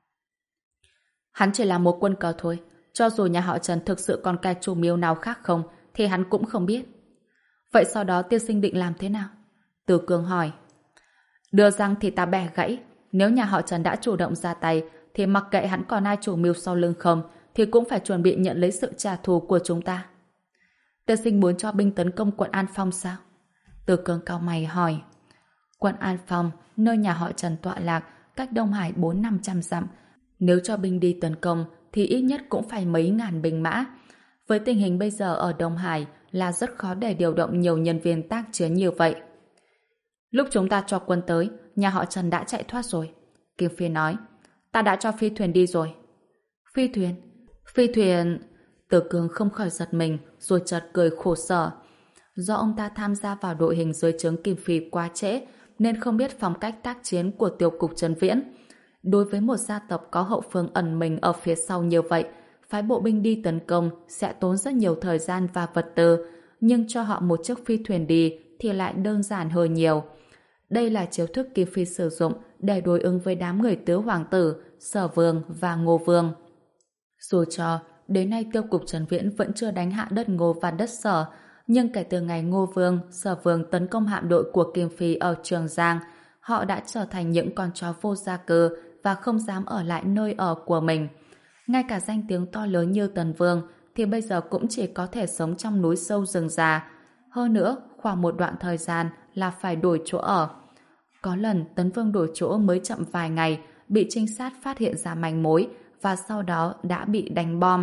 Hắn chỉ là một quân cờ thôi, cho dù nhà họ Trần thực sự còn kẻ chủ mưu nào khác không thì hắn cũng không biết. Vậy sau đó tiên sinh định làm thế nào? Từ Cương hỏi. Đưa răng thì ta bẻ gãy. Nếu nhà họ Trần đã chủ động ra tay thì mặc kệ hắn còn ai chủ mưu sau lưng không thì cũng phải chuẩn bị nhận lấy sự trả thù của chúng ta. Tiên sinh muốn cho binh tấn công quận An Phong sao? Từ Cương cau mày hỏi. Quận An Phong, nơi nhà họ Trần tọa lạc, cách Đông Hải bốn năm trăm dặm. Nếu cho binh đi tấn công thì ít nhất cũng phải mấy ngàn binh mã. Với tình hình bây giờ ở Đông Hải là rất khó để điều động nhiều nhân viên tác chiến như vậy. Lúc chúng ta cho quân tới, nhà họ Trần đã chạy thoát rồi. Kim Phi nói. Ta đã cho phi thuyền đi rồi. Phi thuyền? Phi thuyền... Từ Cương không khỏi giật mình rồi chợt cười khổ sở. Do ông ta tham gia vào đội hình dưới trướng Kim Phi quá trễ nên không biết phong cách tác chiến của tiểu cục Trần Viễn. Đối với một gia tộc có hậu phương ẩn mình ở phía sau như vậy, phái bộ binh đi tấn công sẽ tốn rất nhiều thời gian và vật tư, nhưng cho họ một chiếc phi thuyền đi thì lại đơn giản hơn nhiều. Đây là chiêu thức Kim Phi sử dụng để đối ứng với đám người tứ hoàng tử, Sở Vương và Ngô Vương. Dù cho đến nay tiêu cục Trần Viễn vẫn chưa đánh hạ đất Ngô và đất Sở, nhưng kể từ ngày Ngô Vương, Sở Vương tấn công hạm đội của Kim Phi ở Trường Giang, họ đã trở thành những con chó vô gia cư và không dám ở lại nơi ở của mình. Ngay cả danh tiếng to lớn như Tần Vương thì bây giờ cũng chỉ có thể sống trong núi sâu rừng già. Hơn nữa, khoảng một đoạn thời gian là phải đổi chỗ ở. Có lần Tấn Vương đổi chỗ mới chậm vài ngày, bị trinh sát phát hiện ra manh mối và sau đó đã bị đánh bom.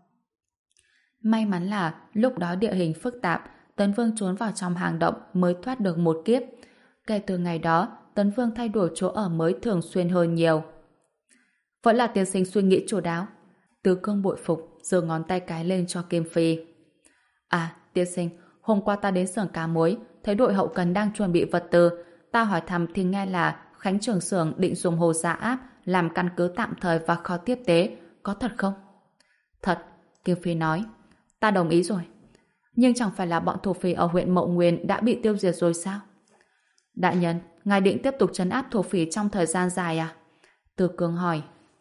May mắn là lúc đó địa hình phức tạp, Tấn Vương trốn vào trong hang động mới thoát được một kiếp. Kể từ ngày đó, Tấn Vương thay đổi chỗ ở mới thường xuyên hơn nhiều. Vẫn là tiên sinh suy nghĩ chu đáo. Từ Cương bội phục, giơ ngón tay cái lên cho Kim Phi. À, tiên sinh, hôm qua ta đến xưởng cá muối, thấy đội hậu cần đang chuẩn bị vật tư. Ta hỏi thăm thì nghe là Khánh trưởng xưởng định dùng hồ Gia Áp làm căn cứ tạm thời và kho tiếp tế. Có thật không? Thật, Kim Phi nói. Ta đồng ý rồi. Nhưng chẳng phải là bọn thổ phỉ ở huyện Mậu Nguyên đã bị tiêu diệt rồi sao? Đại nhân, ngài định tiếp tục trấn áp thổ phỉ trong thời gian dài à? Từ Cương hỏi.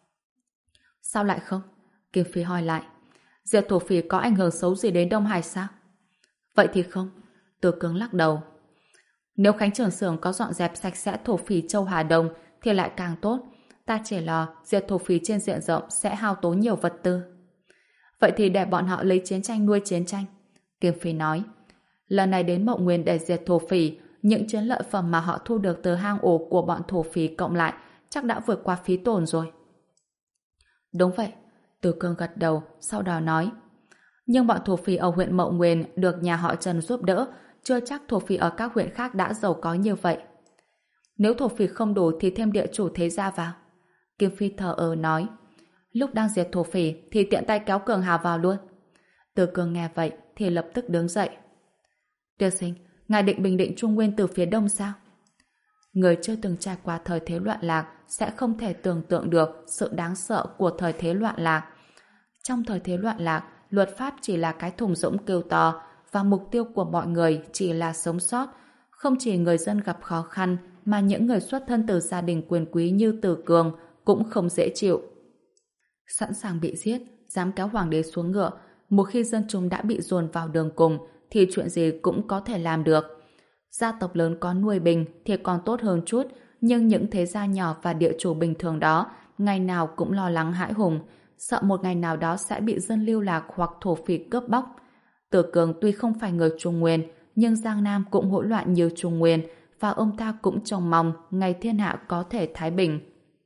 Sao lại không? Kim Phi hỏi lại. Diệt thổ phỉ có ảnh hưởng xấu gì đến Đông Hải sao? Vậy thì không. Từ Cương lắc đầu. Nếu Khánh trưởng xưởng có dọn dẹp sạch sẽ thổ phỉ châu Hà Đông thì lại càng tốt. Ta chỉ lo diệt thổ phỉ trên diện rộng sẽ hao tốn nhiều vật tư. Vậy thì để bọn họ lấy chiến tranh nuôi chiến tranh. Kim Phi nói. Lần này đến Mậu Nguyên để diệt thổ phỉ, những chiến lợi phẩm mà họ thu được từ hang ổ của bọn thổ phỉ cộng lại chắc đã vượt qua phí tổn rồi. Đúng vậy. Từ Cương gật đầu, sau đó nói. Nhưng bọn thổ phỉ ở huyện Mậu Nguyên được nhà họ Trần giúp đỡ, chưa chắc thổ phỉ ở các huyện khác đã giàu có như vậy. Nếu thổ phỉ không đủ thì thêm địa chủ thế gia vào. Kim Phi thờ ơ nói. Lúc đang diệt thổ phỉ thì tiện tay kéo Cường Hào vào luôn. Từ Cương nghe vậy thì lập tức đứng dậy. Tiên sinh, ngài định bình định Trung Nguyên từ phía đông sao? Người chưa từng trải qua thời thế loạn lạc sẽ không thể tưởng tượng được sự đáng sợ của thời thế loạn lạc. Trong thời thế loạn lạc, luật pháp chỉ là cái thùng rỗng kêu to và mục tiêu của mọi người chỉ là sống sót. Không chỉ người dân gặp khó khăn mà những người xuất thân từ gia đình quyền quý như Từ Cường cũng không dễ chịu. Sẵn sàng bị giết, dám kéo hoàng đế xuống ngựa, một khi dân chúng đã bị dồn vào đường cùng thì chuyện gì cũng có thể làm được. Gia tộc lớn có nuôi bình thì còn tốt hơn chút, nhưng những thế gia nhỏ và địa chủ bình thường đó ngày nào cũng lo lắng hãi hùng, sợ một ngày nào đó sẽ bị dân lưu lạc hoặc thổ phỉ cướp bóc. Từ Cường tuy không phải người Trung Nguyên, nhưng Giang Nam cũng hỗn loạn như Trung Nguyên và ông ta cũng trông mong ngày thiên hạ có thể thái bình.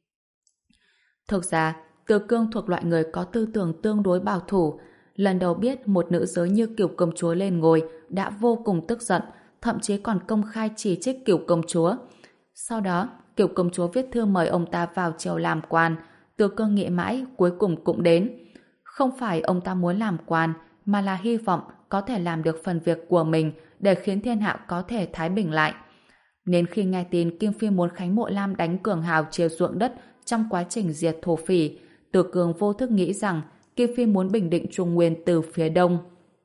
Thực ra, Từ Cương thuộc loại người có tư tưởng tương đối bảo thủ. Lần đầu biết một nữ giới như Kiều công chúa lên ngôi đã vô cùng tức giận, thậm chí còn công khai chỉ trích Kiều công chúa. Sau đó, Kiều công chúa viết thư mời ông ta vào triều làm quan. Từ Cương nghĩ mãi, cuối cùng cũng đến. Không phải ông ta muốn làm quan, mà là hy vọng có thể làm được phần việc của mình để khiến thiên hạ có thể thái bình lại. Nên khi nghe tin Kim Phi muốn Khánh Mộ Lam đánh Cường Hào chia ruộng đất trong quá trình diệt thổ phỉ, Từ Cường vô thức nghĩ rằng Kim Phi muốn bình định Trung Nguyên từ phía đông.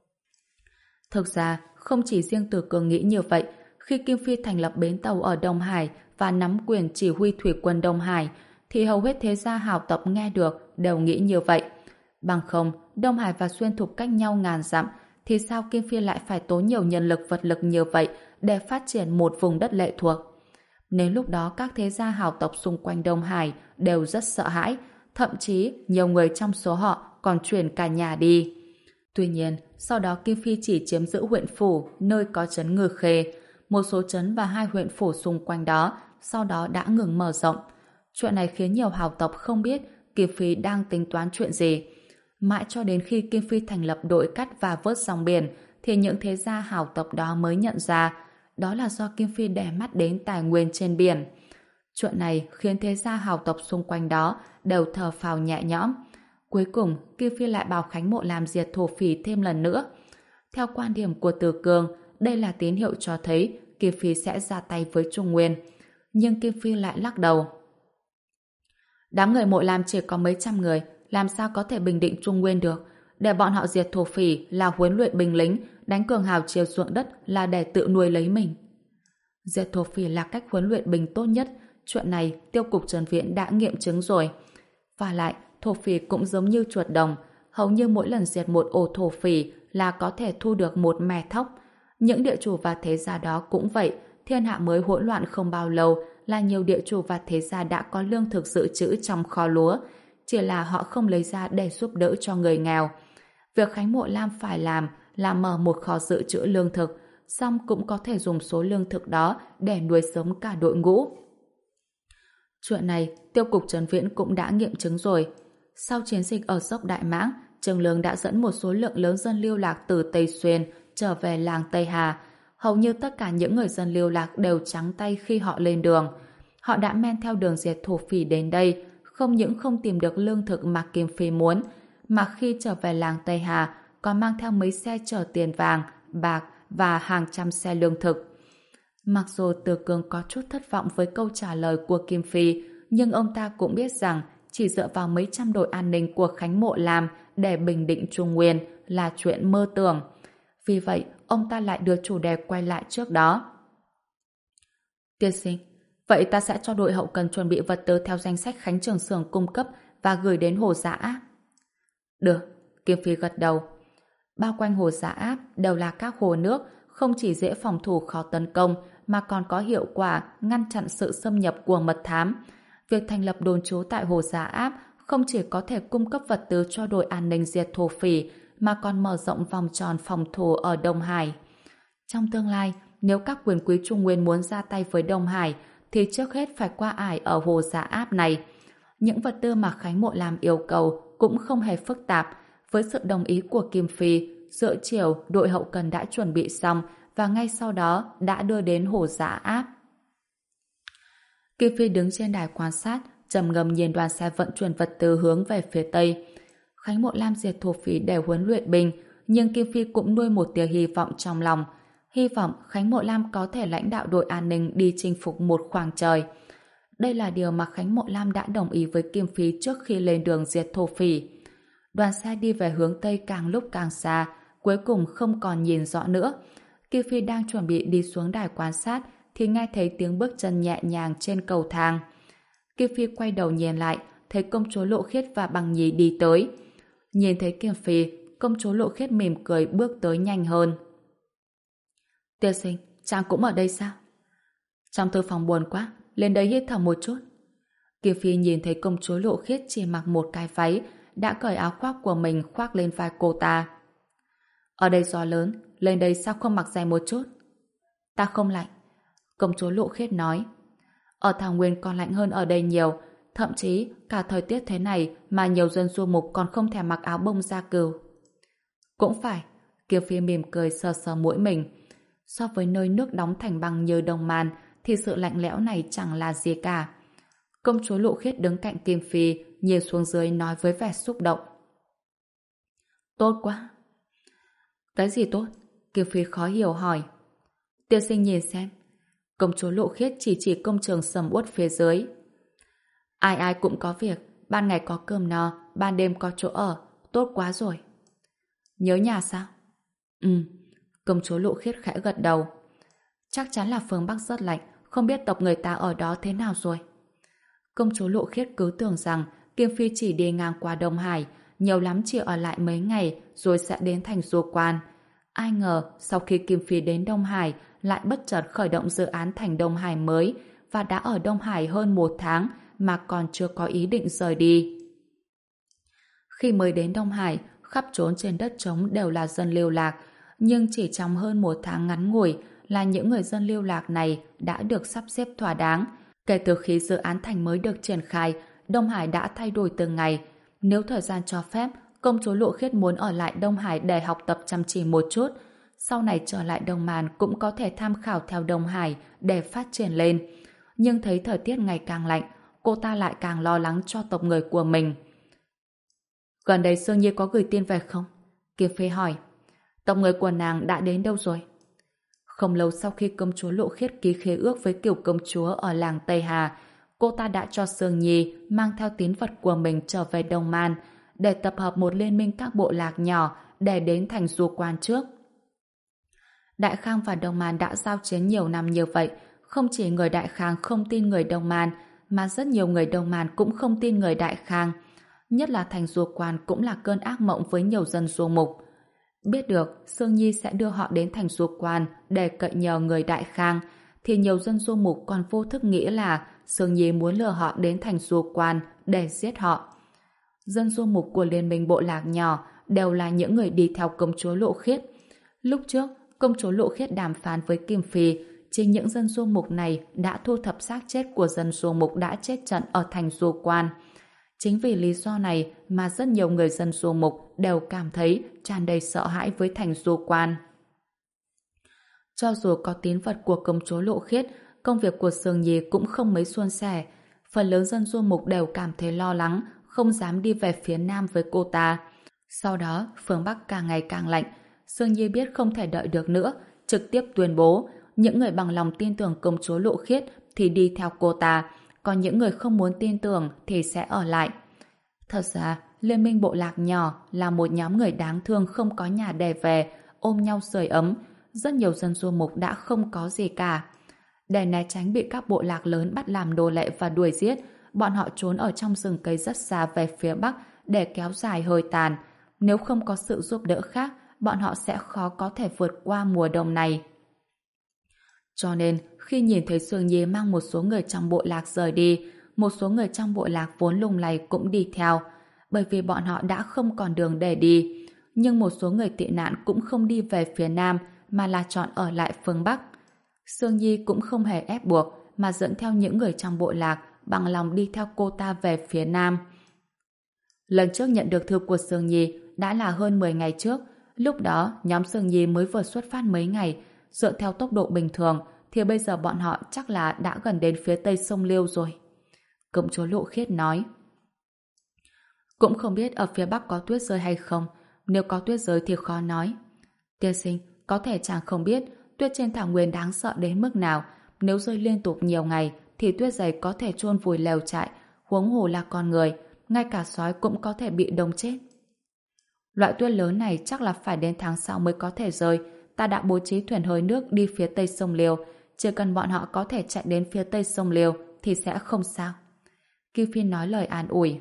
Thực ra, không chỉ riêng Từ Cường nghĩ như vậy, khi Kim Phi thành lập bến tàu ở Đông Hải và nắm quyền chỉ huy thủy quân Đông Hải, thì hầu hết thế gia hào tộc nghe được đều nghĩ như vậy. Bằng không, Đông Hải và Xuyên Thục cách nhau ngàn dặm, thì sao Kim Phi lại phải tốn nhiều nhân lực vật lực như vậy để phát triển một vùng đất lệ thuộc? Nên lúc đó các thế gia hào tộc xung quanh Đông Hải đều rất sợ hãi, thậm chí nhiều người trong số họ còn chuyển cả nhà đi. Tuy nhiên, sau đó Kim Phi chỉ chiếm giữ huyện phủ nơi có trấn Ngư Khê. Một số trấn và hai huyện phủ xung quanh đó sau đó đã ngừng mở rộng. Chuyện này khiến nhiều hào tộc không biết Kim Phi đang tính toán chuyện gì. Mãi cho đến khi Kim Phi thành lập đội cắt và vớt dòng biển thì những thế gia hào tộc đó mới nhận ra đó là do Kim Phi để mắt đến tài nguyên trên biển. Chuyện này khiến thế gia hào tộc xung quanh đó đều thở phào nhẹ nhõm. Cuối cùng, Kim Phi lại bảo Khánh Mộ làm diệt thổ phỉ thêm lần nữa. Theo quan điểm của Từ Cường, đây là tín hiệu cho thấy Kim Phi sẽ ra tay với Trung Nguyên. Nhưng Kim Phi lại lắc đầu. Đám người Mộ Lam chỉ có mấy trăm người, làm sao có thể bình định Trung Nguyên được? Để bọn họ diệt thổ phỉ là huấn luyện binh lính, đánh Cường Hào chia ruộng đất là để tự nuôi lấy mình. Diệt thổ phỉ là cách huấn luyện binh tốt nhất. Chuyện này Tiêu cục Trần Viễn đã nghiệm chứng rồi. Và lại, thổ phỉ cũng giống như chuột đồng, hầu như mỗi lần diệt một ổ thổ phỉ là có thể thu được một mẻ thóc. Những địa chủ và thế gia đó cũng vậy, thiên hạ mới hỗn loạn không bao lâu là nhiều địa chủ và thế gia đã có lương thực dự trữ trong kho lúa, chỉ là họ không lấy ra để giúp đỡ cho người nghèo. Việc Khánh Mộ Lam phải làm là mở một kho dự trữ lương thực, song cũng có thể dùng số lương thực đó để nuôi sống cả đội ngũ. Chuyện này, Tiêu cục Trấn Viễn cũng đã nghiệm chứng rồi. Sau chiến dịch ở dốc Đại Mãng, Trương Lương đã dẫn một số lượng lớn dân lưu lạc từ Tây Xuyên trở về làng Tây Hà. Hầu như tất cả những người dân lưu lạc đều trắng tay khi họ lên đường. Họ đã men theo đường diệt thổ phỉ đến đây, không những không tìm được lương thực mà Kim Phi muốn, mà khi trở về làng Tây Hà còn mang theo mấy xe chở tiền vàng, bạc và hàng trăm xe lương thực. Mặc dù Từ Cương có chút thất vọng với câu trả lời của Kim Phi, nhưng ông ta cũng biết rằng chỉ dựa vào mấy trăm đội an ninh của Khánh Mộ Lam để bình định Trung Nguyên là chuyện mơ tưởng. Vì vậy, ông ta lại đưa chủ đề quay lại trước đó. Tiên sinh, vậy ta sẽ cho đội hậu cần chuẩn bị vật tư theo danh sách Khánh Trường Xưởng cung cấp và gửi đến Hồ Dạ Áp. Được, Kim Phi gật đầu. Bao quanh Hồ Dạ Áp đều là các hồ nước, không chỉ dễ phòng thủ khó tấn công mà còn có hiệu quả ngăn chặn sự xâm nhập của mật thám. Việc thành lập đồn trú tại Hồ Dạ Áp không chỉ có thể cung cấp vật tư cho đội an ninh diệt thổ phỉ mà còn mở rộng vòng tròn phòng thủ ở Đông Hải. Trong tương lai, nếu các quyền quý Trung Nguyên muốn ra tay với Đông Hải thì trước hết phải qua ải ở Hồ Dạ Áp này. Những vật tư mà Khánh Mộ Lam yêu cầu cũng không hề phức tạp. Với sự đồng ý của Kim Phi, giữa chiều đội hậu cần đã chuẩn bị xong và ngay sau đó đã đưa đến Hồ Dạ Áp. Kim Phi đứng trên đài quan sát, trầm ngâm nhìn đoàn xe vận chuyển vật tư hướng về phía Tây. Khánh Mộ Lam diệt thổ phỉ để huấn luyện binh, nhưng Kim Phi cũng nuôi một tia hy vọng trong lòng. Hy vọng Khánh Mộ Lam có thể lãnh đạo đội an ninh đi chinh phục một khoảng trời. Đây là điều mà Khánh Mộ Lam đã đồng ý với Kim Phi trước khi lên đường diệt thổ phỉ. Đoàn xe đi về hướng Tây càng lúc càng xa, cuối cùng không còn nhìn rõ nữa. Kim Phi đang chuẩn bị đi xuống đài quan sát thì nghe thấy tiếng bước chân nhẹ nhàng trên cầu thang. Kim Phi quay đầu nhìn lại, thấy công chúa Lộ Khiết và Bằng Nhi đi tới. Nhìn thấy Kim Phi, công chúa Lộ Khiết mỉm cười bước tới nhanh hơn. Tiên sinh, chàng cũng ở đây sao? Trong thư phòng buồn quá, lên đây hít thở một chút. Kim Phi nhìn thấy công chúa Lộ Khiết chỉ mặc một cái váy, đã cởi áo khoác của mình khoác lên vai cô ta. Ở đây gió lớn, lên đây sao không mặc giày một chút? Ta không lạnh. Công chúa Lộ Khiết nói. Ở Thảo Nguyên còn lạnh hơn ở đây nhiều, thậm chí cả thời tiết thế này mà nhiều dân du mục còn không thèm mặc áo bông da cừu. Cũng phải, Kiều Phi mỉm cười sờ sờ mũi mình. So với nơi nước đóng thành băng như Đông Man thì sự lạnh lẽo này chẳng là gì cả. Công chúa Lộ Khiết đứng cạnh Kim Phi, nhìn xuống dưới nói với vẻ xúc động. Tốt quá. Cái gì tốt? Kim Phi khó hiểu hỏi. Tiên sinh nhìn xem. Công chúa Lộ Khiết chỉ chỉ công trường sầm uất phía dưới. Ai ai cũng có việc, ban ngày có cơm no, ban đêm có chỗ ở, tốt quá rồi. Nhớ nhà sao? Ừ. Công chúa Lộ Khiết khẽ gật đầu. Chắc chắn là phương Bắc rất lạnh, không biết tộc người ta ở đó thế nào rồi. Công chúa Lộ Khiết cứ tưởng rằng Kim Phi chỉ đi ngang qua Đông Hải, nhiều lắm chỉ ở lại mấy ngày rồi sẽ đến thành Du Quan. Ai ngờ sau khi Kim Phi đến Đông Hải lại bất chợt khởi động dự án thành Đông Hải mới và đã ở Đông Hải hơn một tháng mà còn chưa có ý định rời đi. Khi mới đến Đông Hải, khắp trốn trên đất trống đều là dân lưu lạc, nhưng chỉ trong hơn một tháng ngắn ngủi là những người dân lưu lạc này đã được sắp xếp thỏa đáng. Kể từ khi dự án thành mới được triển khai, Đông Hải đã thay đổi từng ngày. Nếu thời gian cho phép, công chúa Lộ Khiết muốn ở lại Đông Hải để học tập chăm chỉ một chút. Sau này trở lại Đông Man cũng có thể tham khảo theo Đông Hải để phát triển lên. Nhưng thấy thời tiết ngày càng lạnh, cô ta lại càng lo lắng cho tộc người của mình. Gần đây Sương Nhi có gửi tin về không? Kiều Phi hỏi. Tộc người của nàng đã đến đâu rồi? Không lâu sau khi công chúa Lộ Khiết ký khế ước với Kiều công chúa ở làng Tây Hà, cô ta đã cho Sương Nhi mang theo tín vật của mình trở về Đông Man để tập hợp một liên minh các bộ lạc nhỏ để đến thành Du Quan trước. Đại Khang và Đông Man đã giao chiến nhiều năm như vậy, không chỉ người Đại Khang không tin người Đông Man, mà rất nhiều người Đông Man cũng không tin người Đại Khang. Nhất là thành Du Quan cũng là cơn ác mộng với nhiều dân du mục. Biết được Sương Nhi sẽ đưa họ đến thành Du Quan để cậy nhờ người Đại Khang, thì nhiều dân du mục còn vô thức nghĩ là Sương Nhi muốn lừa họ đến thành Du Quan để giết họ. Dân du mục của liên minh bộ lạc nhỏ đều là những người đi theo công chúa Lộ Khiết. Lúc trước, công chúa Lộ Khiết đàm phán với Kim Phi, chính những dân du mục này đã thu thập xác chết của dân du mục đã chết trận ở thành du quan. Chính vì lý do này mà rất nhiều người dân du mục đều cảm thấy tràn đầy sợ hãi với thành du quan. Cho dù có tín vật của công chúa Lộ Khiết, công việc của Sương Nhi cũng không mấy suôn sẻ. Phần lớn dân du mục đều cảm thấy lo lắng, không dám đi về phía nam với cô ta. Sau đó, phương Bắc càng ngày càng lạnh. Sương Nhi biết không thể đợi được nữa, trực tiếp tuyên bố những người bằng lòng tin tưởng công chúa Lộ Khiết thì đi theo cô ta, còn những người không muốn tin tưởng thì sẽ ở lại. Thật ra, Liên minh bộ lạc nhỏ là một nhóm người đáng thương không có nhà để về, ôm nhau sưởi ấm. Rất nhiều dân du mục đã không có gì cả. Để né tránh bị các bộ lạc lớn bắt làm nô lệ và đuổi giết, bọn họ trốn ở trong rừng cây rất xa về phía Bắc để kéo dài hơi tàn. Nếu không có sự giúp đỡ khác, bọn họ sẽ khó có thể vượt qua mùa đông này. Cho nên, khi nhìn thấy Sương Nhi mang một số người trong bộ lạc rời đi, một số người trong bộ lạc vốn lùng lầy cũng đi theo, bởi vì bọn họ đã không còn đường để đi. Nhưng một số người tị nạn cũng không đi về phía Nam, mà là chọn ở lại phương Bắc. Sương Nhi cũng không hề ép buộc, mà dẫn theo những người trong bộ lạc, bằng lòng đi theo cô ta về phía Nam. Lần trước nhận được thư của Sương Nhi đã là hơn mười ngày trước. Lúc đó, nhóm Sương Nhi mới vừa xuất phát mấy ngày. Dựa theo tốc độ bình thường, thì bây giờ bọn họ chắc là đã gần đến phía tây sông Liêu rồi. Công chúa Lộ Khiết nói. Cũng không biết ở phía Bắc có tuyết rơi hay không. Nếu có tuyết rơi thì khó nói. Tiên sinh, có thể chàng không biết tuyết trên thảo nguyên đáng sợ đến mức nào. Nếu rơi liên tục nhiều ngày thì tuyết dày có thể chôn vùi lều trại, huống hồ là con người, ngay cả sói cũng có thể bị đông chết. Loại tuyết lớn này chắc là phải đến tháng sau mới có thể rơi. Ta đã bố trí thuyền hơi nước đi phía tây sông Liêu, chỉ cần bọn họ có thể chạy đến phía tây sông Liêu thì sẽ không sao. Kim Phi nói lời an ủi.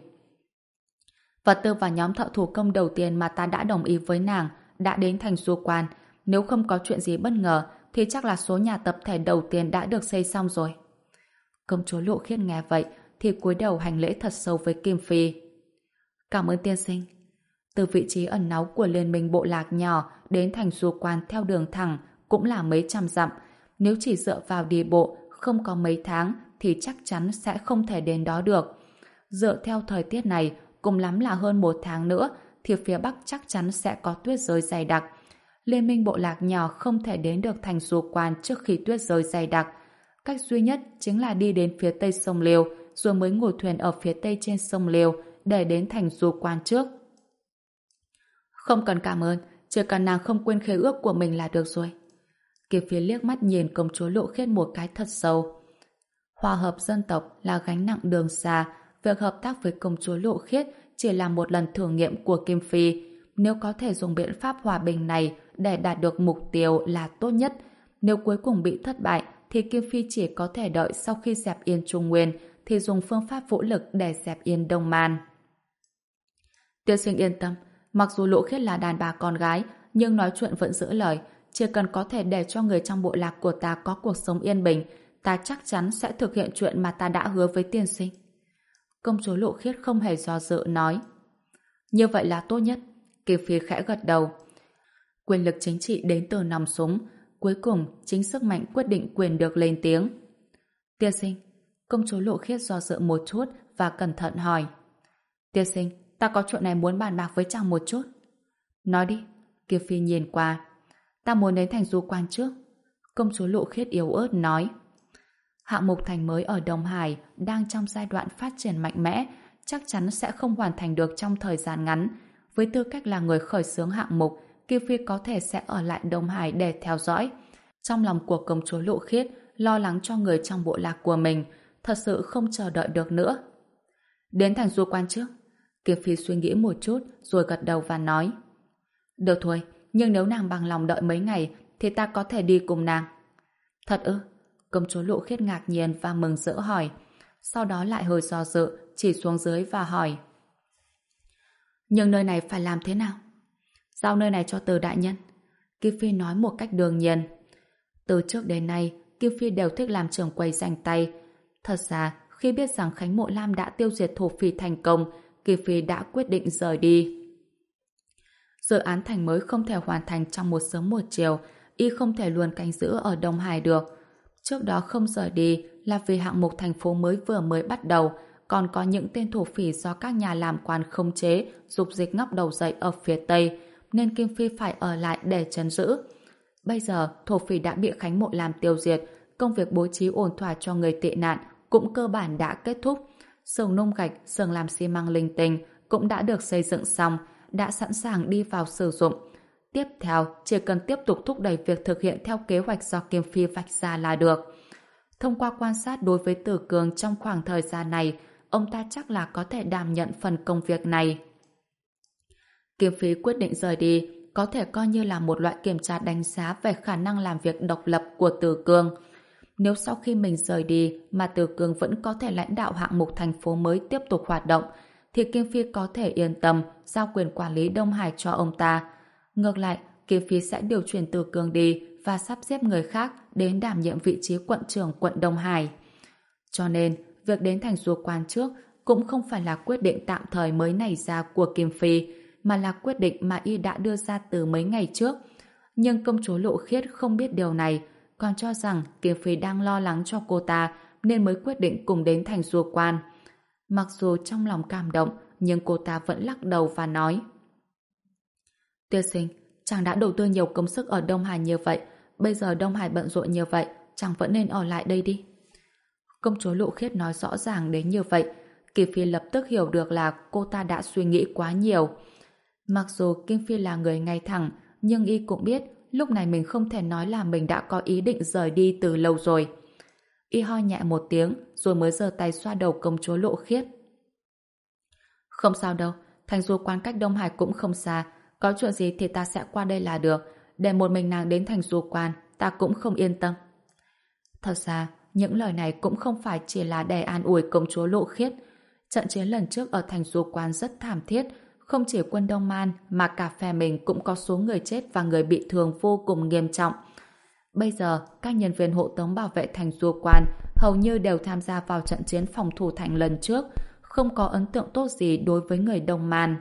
Vật tư và nhóm thợ thủ công đầu tiên mà ta đã đồng ý với nàng đã đến thành du quan. Nếu không có chuyện gì bất ngờ thì chắc là số nhà tập thể đầu tiên đã được xây xong rồi. Công chúa Lộ Khiết nghe vậy thì cúi đầu hành lễ thật sâu với Kim Phi. Cảm ơn tiên sinh. Từ vị trí ẩn náu của liên minh bộ lạc nhỏ đến thành du quan theo đường thẳng cũng là mấy trăm dặm. Nếu chỉ dựa vào đi bộ không có mấy tháng thì chắc chắn sẽ không thể đến đó được. Dựa theo thời tiết này, cùng lắm là hơn một tháng nữa thì phía Bắc chắc chắn sẽ có tuyết rơi dày đặc. Liên minh bộ lạc nhỏ không thể đến được thành du quan trước khi tuyết rơi dày đặc. Cách duy nhất chính là đi đến phía tây sông Liêu rồi mới ngồi thuyền ở phía tây trên sông Liêu để đến thành du quan trước. Không cần cảm ơn, chỉ cần nàng không quên khế ước của mình là được rồi. Kiều Phi liếc mắt nhìn công chúa Lộ Khiết một cái thật sâu. Hòa hợp dân tộc là gánh nặng đường xa, việc hợp tác với công chúa Lộ Khiết chỉ là một lần thử nghiệm của Kim Phi. Nếu có thể dùng biện pháp hòa bình này để đạt được mục tiêu là tốt nhất. Nếu cuối cùng bị thất bại thì Kim Phi chỉ có thể đợi sau khi dẹp yên Trung Nguyên thì dùng phương pháp vũ lực để dẹp yên Đông Man. Tiên sinh yên tâm, mặc dù Lộ Khiết là đàn bà con gái nhưng nói chuyện vẫn giữ lời. Chỉ cần có thể để cho người trong bộ lạc của ta có cuộc sống yên bình, ta chắc chắn sẽ thực hiện chuyện mà ta đã hứa với tiên sinh. Công chúa Lộ Khiết không hề do dự nói. Như vậy là tốt nhất. Kim Phi khẽ gật đầu. Quyền lực chính trị đến từ nòng súng, cuối cùng chính sức mạnh quyết định quyền được lên tiếng. Tiên sinh, công chúa Lộ Khiết do dự một chút và cẩn thận hỏi. Tiên sinh, ta có chuyện này muốn bàn bạc với chàng một chút. Nói đi. Kim Phi nhìn qua. Ta muốn đến thành du quan trước. Công chúa Lộ Khiết yếu ớt nói. Hạng mục thành mới ở Đông Hải đang trong giai đoạn phát triển mạnh mẽ, chắc chắn sẽ không hoàn thành được trong thời gian ngắn. Với tư cách là người khởi xướng hạng mục, Kim Phi có thể sẽ ở lại Đông Hải để theo dõi. Trong lòng của công chúa Lộ Khiết lo lắng cho người trong bộ lạc của mình, thật sự không chờ đợi được nữa. Đến thành du quan trước. Kim Phi suy nghĩ một chút rồi gật đầu và nói. Được thôi, nhưng nếu nàng bằng lòng đợi mấy ngày thì ta có thể đi cùng nàng. Thật ư? Công chúa Lộ Khiết ngạc nhiên và mừng rỡ hỏi. Sau đó lại hơi do dự, chỉ xuống dưới và hỏi. Nhưng nơi này phải làm thế nào? Giao nơi này cho Từ đại nhân. Kim Phi nói một cách đương nhiên. Từ trước đến nay, Kim Phi đều thích làm trưởng quầy giành tay. Thật ra, khi biết rằng Khánh Mộ Lam đã tiêu diệt thổ phỉ thành công, Kim Phi đã quyết định rời đi. Dự án thành mới không thể hoàn thành trong một sớm một chiều, y không thể luôn canh giữ ở Đông Hải được. Trước đó không rời đi là vì hạng mục thành phố mới vừa mới bắt đầu, còn có những tên thổ phỉ do các nhà làm quan khống chế, dục dịch ngóc đầu dậy ở phía Tây, nên Kim Phi phải ở lại để trấn giữ. Bây giờ, thổ phỉ đã bị Khánh Mộ làm tiêu diệt, công việc bố trí ổn thỏa cho người tị nạn cũng cơ bản đã kết thúc. Xưởng nung gạch, xưởng làm xi măng linh tinh cũng đã được xây dựng xong, đã sẵn sàng đi vào sử dụng. Tiếp theo, chỉ cần tiếp tục thúc đẩy việc thực hiện theo kế hoạch do Kim Phi vạch ra là được. Thông qua quan sát đối với Từ Cường trong khoảng thời gian này, ông ta chắc là có thể đảm nhận phần công việc này. Kim Phi quyết định rời đi, có thể coi như là một loại kiểm tra đánh giá về khả năng làm việc độc lập của Từ Cường. Nếu sau khi mình rời đi mà Từ Cường vẫn có thể lãnh đạo hạng mục thành phố mới tiếp tục hoạt động, thì Kim Phi có thể yên tâm giao quyền quản lý Đông Hải cho ông ta. Ngược lại, Kim Phi sẽ điều chuyển Từ Cường đi và sắp xếp người khác đến đảm nhiệm vị trí quận trưởng quận Đông Hải. Cho nên, việc đến thành Du Quan trước cũng không phải là quyết định tạm thời mới nảy ra của Kim Phi, mà là quyết định mà y đã đưa ra từ mấy ngày trước. Nhưng công chúa Lộ Khiết không biết điều này, còn cho rằng Kim Phi đang lo lắng cho cô ta nên mới quyết định cùng đến thành Du Quan. Mặc dù trong lòng cảm động, nhưng cô ta vẫn lắc đầu và nói: Tiên sinh, chàng đã đầu tư nhiều công sức ở Đông Hải như vậy, bây giờ Đông Hải bận rộn như vậy, chàng vẫn nên ở lại đây đi. Công chúa Lộ Khiết nói rõ ràng đến như vậy, Kim Phi lập tức hiểu được là cô ta đã suy nghĩ quá nhiều. Mặc dù Kim Phi là người ngay thẳng, nhưng y cũng biết lúc này mình không thể nói là mình đã có ý định rời đi từ lâu rồi. Y ho nhẹ một tiếng rồi mới giơ tay xoa đầu công chúa Lộ Khiết. Không sao đâu, thành Du Quan cách Đông Hải cũng không xa, có chuyện gì thì ta sẽ qua đây là được, để một mình nàng đến thành Du Quan ta cũng không yên tâm. Thật ra những lời này cũng không phải chỉ là để an ủi công chúa Lộ Khiết. Trận chiến lần trước ở thành Du Quan rất thảm thiết, không chỉ quân Đông Man mà cả phe mình cũng có số người chết và người bị thương vô cùng nghiêm trọng. Bây giờ, các nhân viên hộ tống bảo vệ thành Du Quan hầu như đều tham gia vào trận chiến phòng thủ thành lần trước, không có ấn tượng tốt gì đối với người Đông Man.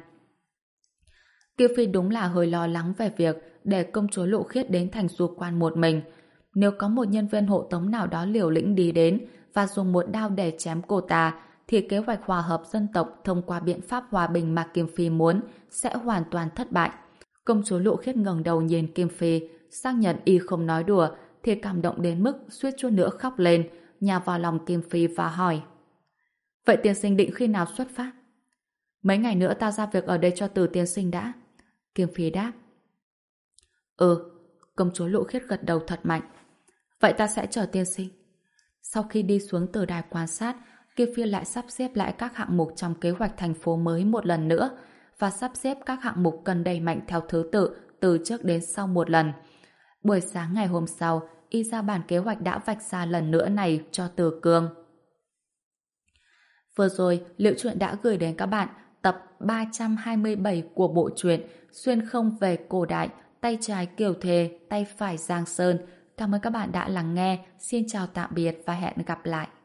Kiều Phi đúng là hơi lo lắng về việc để công chúa Lộ Khiết đến thành Du Quan một mình. Nếu có một nhân viên hộ tống nào đó liều lĩnh đi đến và dùng một đao để chém cô ta, thì kế hoạch hòa hợp dân tộc thông qua biện pháp hòa bình mà Kim Phi muốn sẽ hoàn toàn thất bại. Công chúa Lộ Khiết ngẩng đầu nhìn Kim Phi, xác nhận y không nói đùa, thì cảm động đến mức suýt chút nữa khóc lên, nhào vào lòng Kim Phi và hỏi: Vậy tiên sinh định khi nào xuất phát? Mấy ngày nữa ta ra việc ở đây cho Từ tiên sinh đã. Kim Phi đáp. Ừ, công chúa Lộ Khiết gật đầu thật mạnh. Vậy ta sẽ chờ tiên sinh. Sau khi đi xuống từ đài quan sát, Kim Phi lại sắp xếp lại các hạng mục trong kế hoạch thành phố mới một lần nữa và sắp xếp các hạng mục cần đẩy mạnh theo thứ tự từ trước đến sau một lần. Buổi sáng ngày hôm sau, y ra bản kế hoạch đã vạch ra lần nữa này cho Từ Cường. Vừa rồi, Liệu Truyện đã gửi đến các bạn tập ba trăm hai mươi bảy của bộ truyện Xuyên không về cổ đại, tay trái Kiều Thề, tay phải Giang Sơn. Cảm ơn các bạn đã lắng nghe. Xin chào tạm biệt và hẹn gặp lại.